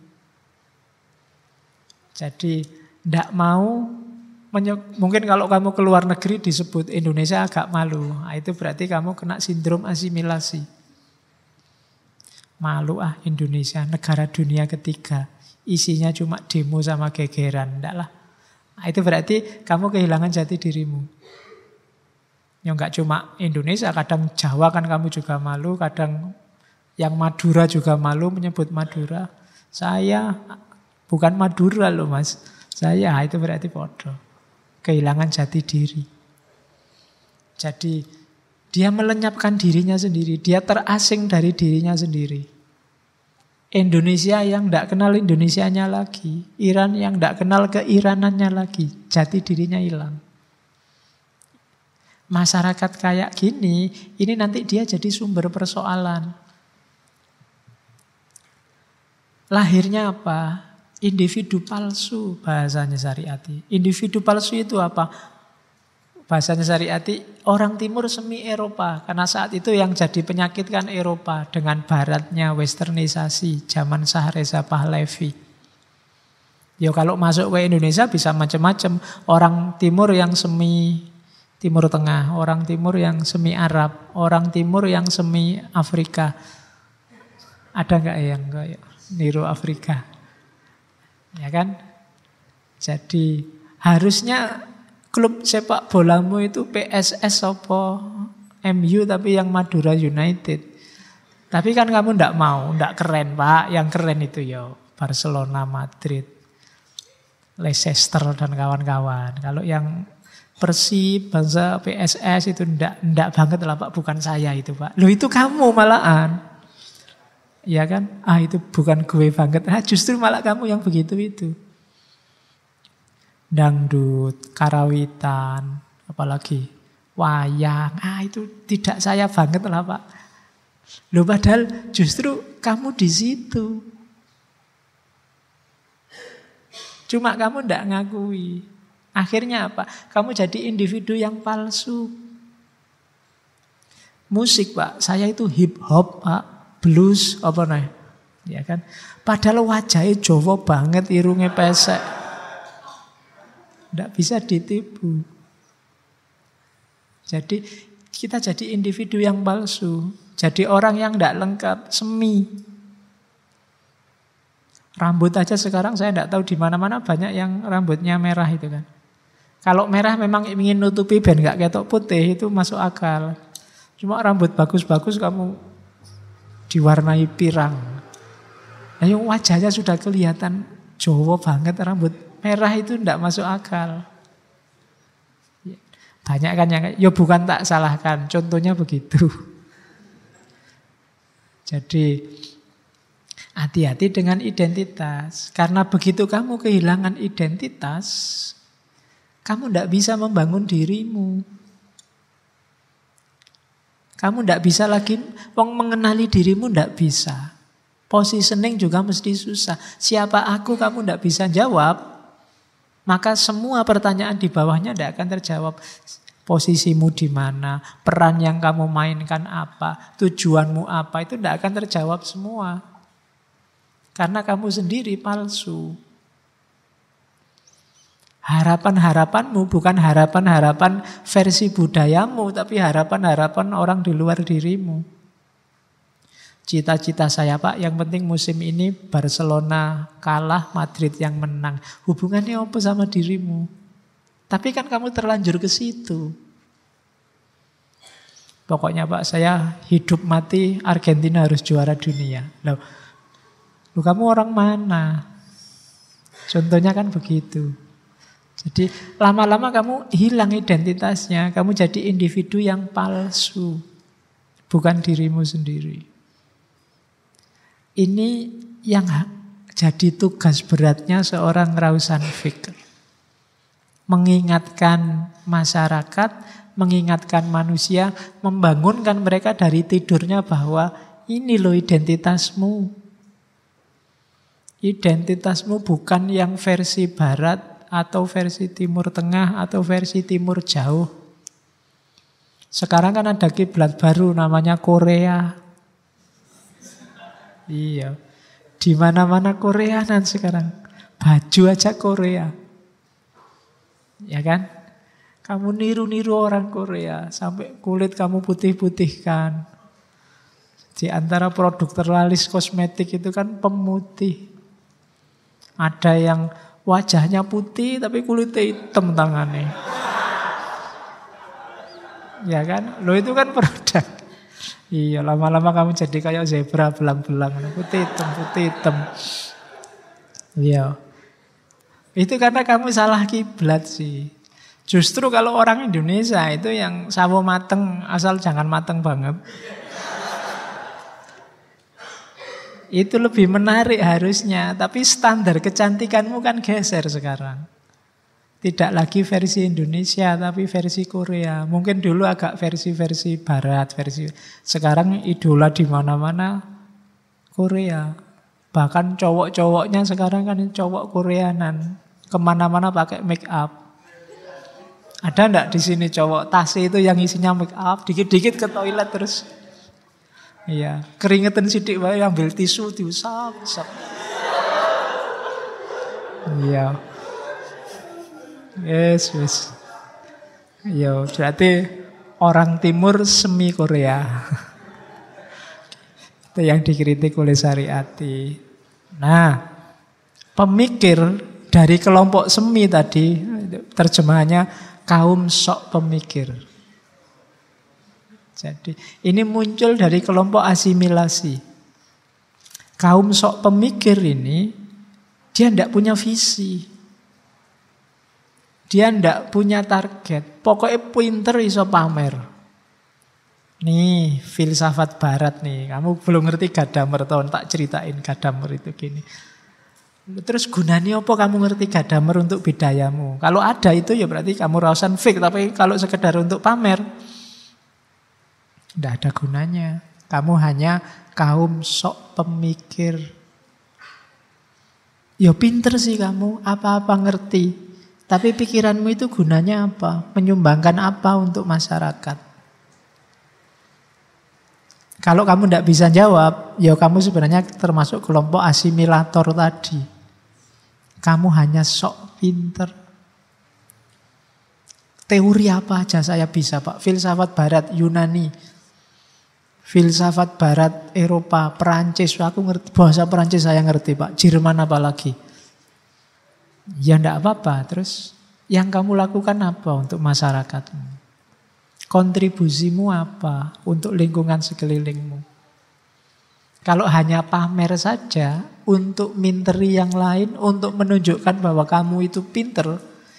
Jadi tidak mau. Mungkin kalau kamu ke luar negeri disebut Indonesia agak malu. Nah, itu berarti kamu kena sindrom asimilasi. Malu Indonesia, negara dunia ketiga. Isinya cuma demo sama gegeran. Enggak lah. Nah, itu berarti kamu kehilangan jati dirimu. Ya enggak cuma Indonesia, kadang Jawa kan kamu juga malu. Kadang yang Madura juga malu menyebut Madura. Saya bukan Madura loh mas. Saya itu berarti bodoh. Kehilangan jati diri. Jadi dia melenyapkan dirinya sendiri. Dia terasing dari dirinya sendiri. Indonesia yang tidak kenal Indonesianya lagi. Iran yang tidak kenal keiranannya lagi. Jati dirinya hilang. Masyarakat kayak gini, ini nanti dia jadi sumber persoalan. Lahirnya apa? Individu palsu bahasanya Syariati. Individu palsu itu apa? Bahasanya Syariati, orang timur semi Eropa. Karena saat itu yang jadi penyakit kan Eropa. Dengan baratnya westernisasi. Zaman Shah Reza Pahlavi. Ya kalau masuk ke Indonesia bisa macam-macam. Orang timur yang semi Timur Tengah. Orang timur yang semi Arab. Orang timur yang semi Afrika. Ada nggak yang kayak niru Afrika? Ya kan? Jadi harusnya klub sepak bolamu itu PSS apa MU tapi yang Madura United. Tapi kan kamu ndak mau, ndak keren Pak. Yang keren itu ya Barcelona, Madrid, Leicester dan kawan-kawan. Kalau yang Persib, bangsa PSS itu ndak banget lah Pak, bukan saya itu Pak. Loh itu kamu malahan. Ya kan? Itu bukan gue banget. Justru malah kamu yang begitu itu. Dangdut, karawitan, apalagi wayang. Itu tidak saya banget lah Pak. Loh padahal justru kamu di situ. Cuma kamu tidak ngakui. Akhirnya apa? Kamu jadi individu yang palsu. Musik Pak, saya itu hip hop Pak, blues apa nih? Ya kan? Padahal wajahnya Jawa banget, irungnya pesek. Tidak bisa ditipu. Jadi kita jadi individu yang palsu. Jadi orang yang tidak lengkap, semi. Rambut aja sekarang saya tidak tahu di mana-mana banyak yang rambutnya merah itu kan. Kalau merah memang ingin nutupi ben nggak ketok putih itu masuk akal. Cuma rambut bagus-bagus kamu diwarnai pirang. Nah, yang wajahnya sudah kelihatan Jawa banget, rambut merah itu tidak masuk akal. Banyak kan yang, ya bukan tak salahkan, contohnya begitu. Jadi hati-hati dengan identitas. Karena begitu kamu kehilangan identitas, kamu tidak bisa membangun dirimu. Kamu tidak bisa lagi mengenali dirimu, tidak bisa. Positioning juga mesti susah. Siapa aku kamu tidak bisa jawab, maka semua pertanyaan di bawahnya tidak akan terjawab. Posisimu di mana, peran yang kamu mainkan apa, tujuanmu apa, itu tidak akan terjawab semua. Karena kamu sendiri palsu. Harapan-harapanmu bukan harapan-harapan versi budayamu, tapi harapan-harapan orang di luar dirimu. Cita-cita saya Pak, yang penting musim ini Barcelona kalah, Madrid yang menang. Hubungannya apa sama dirimu? Tapi kan kamu terlanjur ke situ. Pokoknya Pak, saya hidup mati Argentina harus juara dunia. Loh, kamu orang mana? Contohnya kan begitu. Jadi lama-lama kamu hilang identitasnya, kamu jadi individu yang palsu, bukan dirimu sendiri. Ini yang jadi tugas beratnya seorang Rausan Fikr. Mengingatkan masyarakat, mengingatkan manusia, membangunkan mereka dari tidurnya bahwa ini loh identitasmu. Identitasmu bukan yang versi barat atau versi timur tengah atau versi timur jauh. Sekarang kan ada kiblat baru namanya Korea. Iya. Di mana-mana Koreanan sekarang. Baju aja Korea. Ya kan? Kamu niru-niru orang Korea sampai kulit kamu putih-putihkan. Di antara produk terlaris kosmetik itu kan pemutih. Ada yang wajahnya putih tapi kulitnya hitam tangannya. Ya kan? Lo itu kan produk. Iya, lama-lama kamu jadi kayak zebra belang-belang. Putih hitam. Iya. Itu karena kamu salah kiblat sih. Justru kalau orang Indonesia itu yang sawo mateng, asal jangan mateng banget. Itu lebih menarik harusnya. Tapi standar kecantikanmu kan geser sekarang. Tidak lagi versi Indonesia, tapi versi Korea. Mungkin dulu agak versi Barat, sekarang idola di mana-mana Korea. Bahkan cowok-cowoknya sekarang kan cowok Koreanan, kemana-mana pakai make up. Ada enggak di sini cowok tasnya itu yang isinya make up, dikit-dikit ke toilet terus? Iya, keringetan sidik wae ambil tisu diusap. Iya. Yes. Yo, berarti orang timur semi Korea. Itu yang dikritik oleh Syariati. Nah, pemikir dari kelompok semi tadi, terjemahannya kaum sok pemikir. Jadi, ini muncul dari kelompok asimilasi. Kaum sok pemikir ini, dia tidak punya visi. Dia ndak punya target. Pokoknya pinter iso pamer. Nih, filsafat barat nih. Kamu belum ngerti Gadamer, tahun tak ceritain Gadamer itu gini. Terus gunanya apa kamu ngerti Gadamer untuk bidayamu? Kalau ada itu ya berarti kamu Rausan Fikr. Tapi kalau sekedar untuk pamer, ndak ada gunanya. Kamu hanya kaum sok pemikir. Ya pinter sih kamu, apa-apa ngerti. Tapi pikiranmu itu gunanya apa? Menyumbangkan apa untuk masyarakat? Kalau kamu tidak bisa jawab, ya kamu sebenarnya termasuk kelompok asimilator tadi. Kamu hanya sok pinter. Teori apa aja saya bisa, Pak. Filsafat Barat, Yunani. Filsafat Barat, Eropa, Perancis. Aku ngerti, bahasa Perancis saya ngerti, Pak. Jerman apalagi. Ya enggak apa-apa. Terus yang kamu lakukan apa untuk masyarakatmu? Kontribusimu apa untuk lingkungan sekelilingmu? Kalau hanya pamer saja untuk minteri yang lain, untuk menunjukkan bahwa kamu itu pinter,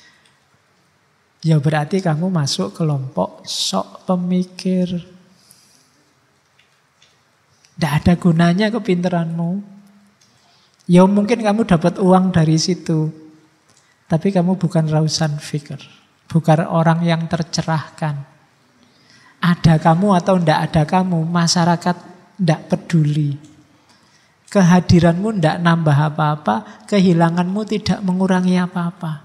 ya berarti kamu masuk kelompok sok pemikir. Tidak ada gunanya kepinteranmu. Ya mungkin kamu dapat uang dari situ, tapi kamu bukan rausan fikir, bukan orang yang tercerahkan. Ada kamu atau tidak ada kamu, masyarakat tidak peduli. Kehadiranmu tidak nambah apa-apa, kehilanganmu tidak mengurangi apa-apa.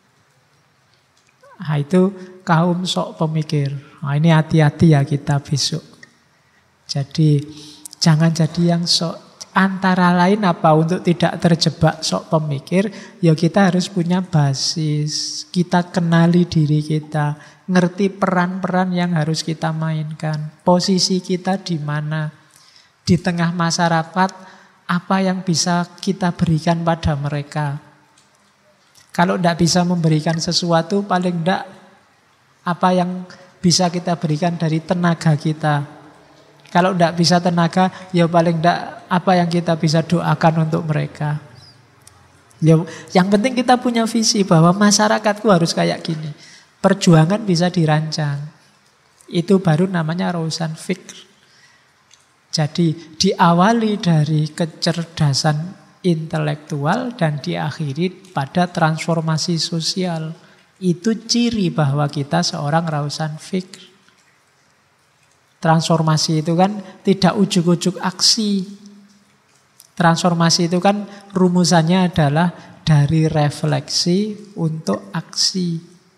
Nah, itu kaum sok pemikir. Nah, ini hati-hati ya kita besok. Jadi jangan jadi yang sok. Antara lain apa untuk tidak terjebak sok pemikir, ya kita harus punya basis. Kita kenali diri kita, ngerti peran-peran yang harus kita mainkan. Posisi kita di mana? Di tengah masyarakat, apa yang bisa kita berikan pada mereka? Kalau tidak bisa memberikan sesuatu, paling tidak apa yang bisa kita berikan dari tenaga kita. Kalau tidak bisa tenaga, ya paling tidak apa yang kita bisa doakan untuk mereka. Ya, yang penting kita punya visi bahwa masyarakatku harus kayak gini. Perjuangan bisa dirancang. Itu baru namanya rausan fikr. Jadi diawali dari kecerdasan intelektual dan diakhiri pada transformasi sosial. Itu ciri bahwa kita seorang rausan fikr. Transformasi itu kan tidak ujuk-ujuk aksi. Transformasi itu kan rumusannya adalah dari refleksi untuk aksi.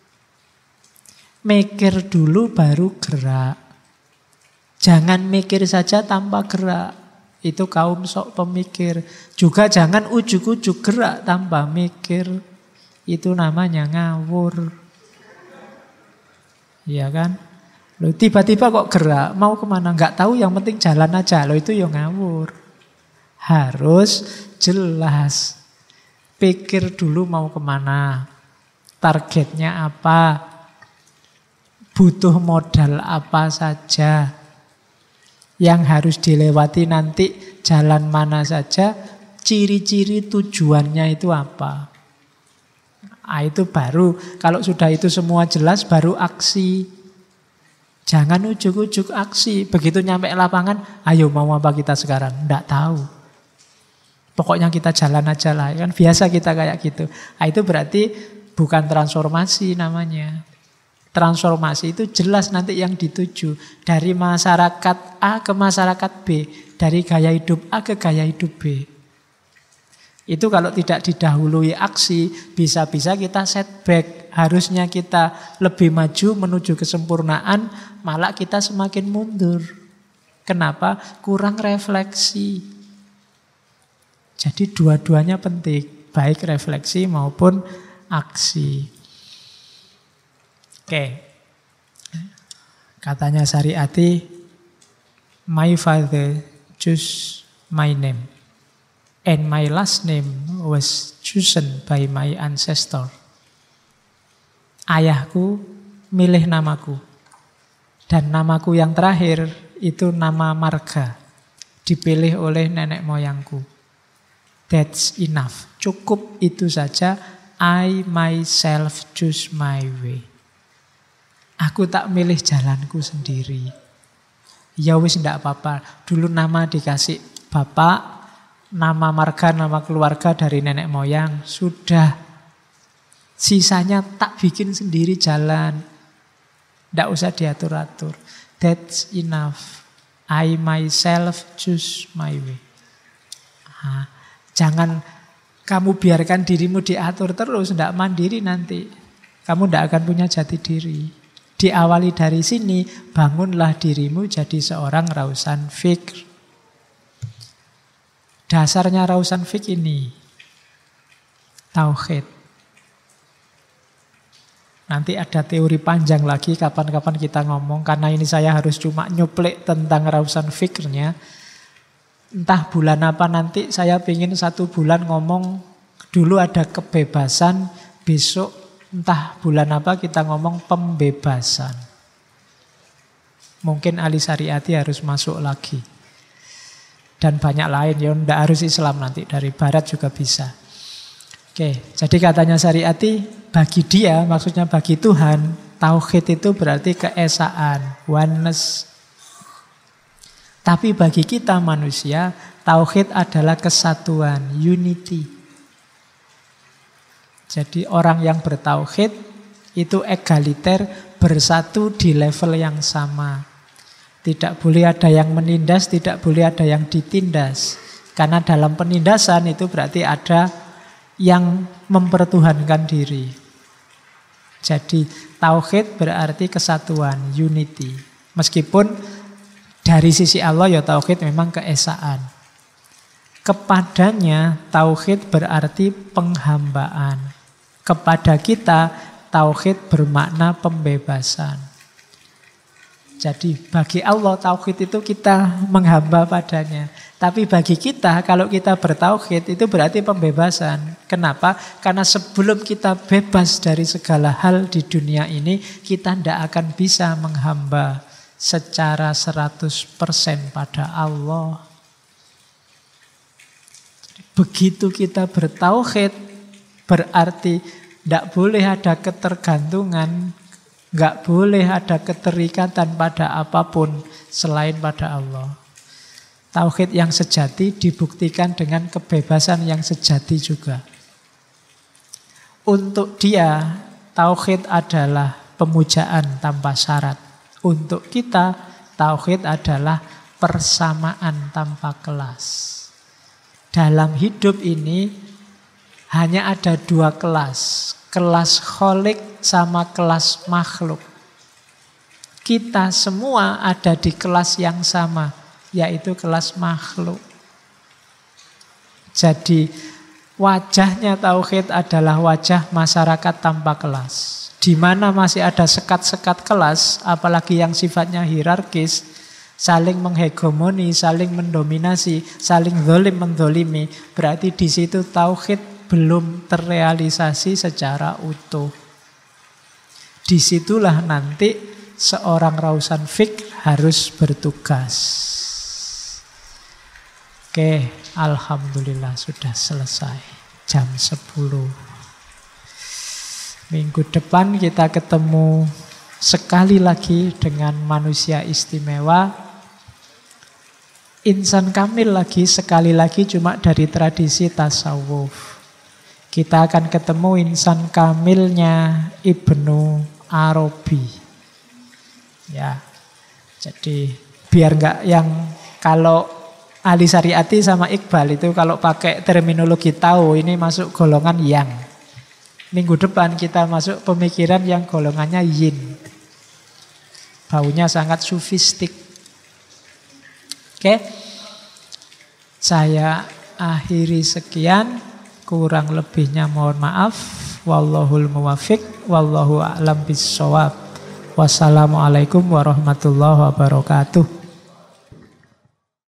Mikir dulu baru gerak. Jangan mikir saja tanpa gerak. Itu kaum sok pemikir. Juga jangan ujuk-ujuk gerak tanpa mikir. Itu namanya ngawur. Iya kan? Loh, tiba-tiba kok gerak, mau kemana? Nggak tahu, yang penting jalan aja. Loh, itu ya ngawur. Harus jelas. Pikir dulu mau kemana. Targetnya apa. Butuh modal apa saja. Yang harus dilewati nanti jalan mana saja. Ciri-ciri tujuannya itu apa. Nah, itu baru, kalau sudah itu semua jelas, baru aksi. Jangan ujuk-ujuk aksi. Begitu nyampe lapangan, ayo mau apa kita sekarang? Nggak tahu. Pokoknya kita jalan aja lah. Kan biasa kita kayak gitu. Nah, itu berarti bukan transformasi namanya. Transformasi itu jelas nanti yang dituju. Dari masyarakat A ke masyarakat B. Dari gaya hidup A ke gaya hidup B. Itu kalau tidak didahului aksi, bisa-bisa kita setback. Harusnya kita lebih maju menuju kesempurnaan, malah kita semakin mundur. Kenapa? Kurang refleksi. Jadi dua-duanya penting, baik refleksi maupun aksi. Oke. Katanya Syariati, my father chose my name. And my last name was chosen by my ancestor. Ayahku milih namaku. Dan namaku yang terakhir itu nama marga. Dipilih oleh nenek moyangku. That's enough. Cukup itu saja. I myself choose my way. Aku tak milih jalanku sendiri. Ya wis ndak apa-apa. Dulu nama dikasih bapak. Nama marga, nama keluarga dari nenek moyang. Sudah. Sisanya tak bikin sendiri jalan. Tidak usah diatur-atur. That's enough. I myself choose my way. Nah, jangan Kamu biarkan dirimu diatur terus, tidak mandiri nanti. Kamu tidak akan punya jati diri. Diawali dari sini, bangunlah dirimu jadi seorang rausan fikr. Dasarnya rausan fikr ini, tauhid. Nanti ada teori panjang lagi, kapan-kapan kita ngomong. Karena ini saya harus cuma nyuplik tentang rausan fikrnya. Entah bulan apa nanti, saya ingin 1 bulan ngomong. Dulu ada kebebasan, besok entah bulan apa kita ngomong pembebasan. Mungkin Ali Syariati harus masuk lagi. Dan banyak lain, ya tidak harus Islam nanti, dari Barat juga bisa. Oke, jadi katanya Syariati, bagi dia, maksudnya bagi Tuhan, tauhid itu berarti keesaan, oneness. Tapi bagi kita manusia, tauhid adalah kesatuan, unity. Jadi orang yang bertauhid itu egaliter, bersatu di level yang sama. Tidak boleh ada yang menindas, tidak boleh ada yang ditindas. Karena dalam penindasan itu berarti ada yang mempertuhankan diri. Jadi tauhid berarti kesatuan, unity. Meskipun dari sisi Allah ya tauhid memang keesaan. Kepadanya tauhid berarti penghambaan. Kepada kita tauhid bermakna pembebasan. Jadi bagi Allah tauhid itu kita menghamba padanya. Tapi bagi kita kalau kita bertauhid itu berarti pembebasan. Kenapa? Karena sebelum kita bebas dari segala hal di dunia ini, kita tidak akan bisa menghamba secara 100% pada Allah. Begitu kita bertauhid, berarti tidak boleh ada ketergantungan, nggak boleh ada keterikatan pada apapun selain pada Allah. Tauhid yang sejati dibuktikan dengan kebebasan yang sejati juga. Untuk dia, tauhid adalah pemujaan tanpa syarat. Untuk kita, tauhid adalah persamaan tanpa kelas. Dalam hidup ini hanya ada 2 kelas. Kelas kholik sama kelas makhluk. Kita semua ada di kelas yang sama, yaitu kelas makhluk. Jadi wajahnya tauhid adalah wajah masyarakat tanpa kelas. Di mana masih ada sekat-sekat kelas, apalagi yang sifatnya hierarkis, saling menghegemoni, saling mendominasi, saling zalim mendolimi, berarti di situ tauhid belum terrealisasi secara utuh. Disitulah nanti seorang rausan fikr harus bertugas. Oke, alhamdulillah sudah selesai jam 10. Minggu depan kita ketemu sekali lagi dengan manusia istimewa. Insan kamil lagi, sekali lagi cuma dari tradisi tasawuf. Kita akan ketemu insan kamilnya Ibnu Arabi. Ya, jadi biar nggak yang kalau Ali Syariati sama Iqbal itu kalau pakai terminologi tahu ini masuk golongan yang. Minggu depan kita masuk pemikiran yang golongannya yin. Baunya sangat sufistik. Oke. Saya akhiri sekian. Kurang lebihnya mohon maaf. Wallahul muwafiq. Wallahu a'lam bissawab. Wassalamualaikum warahmatullahi wabarakatuh.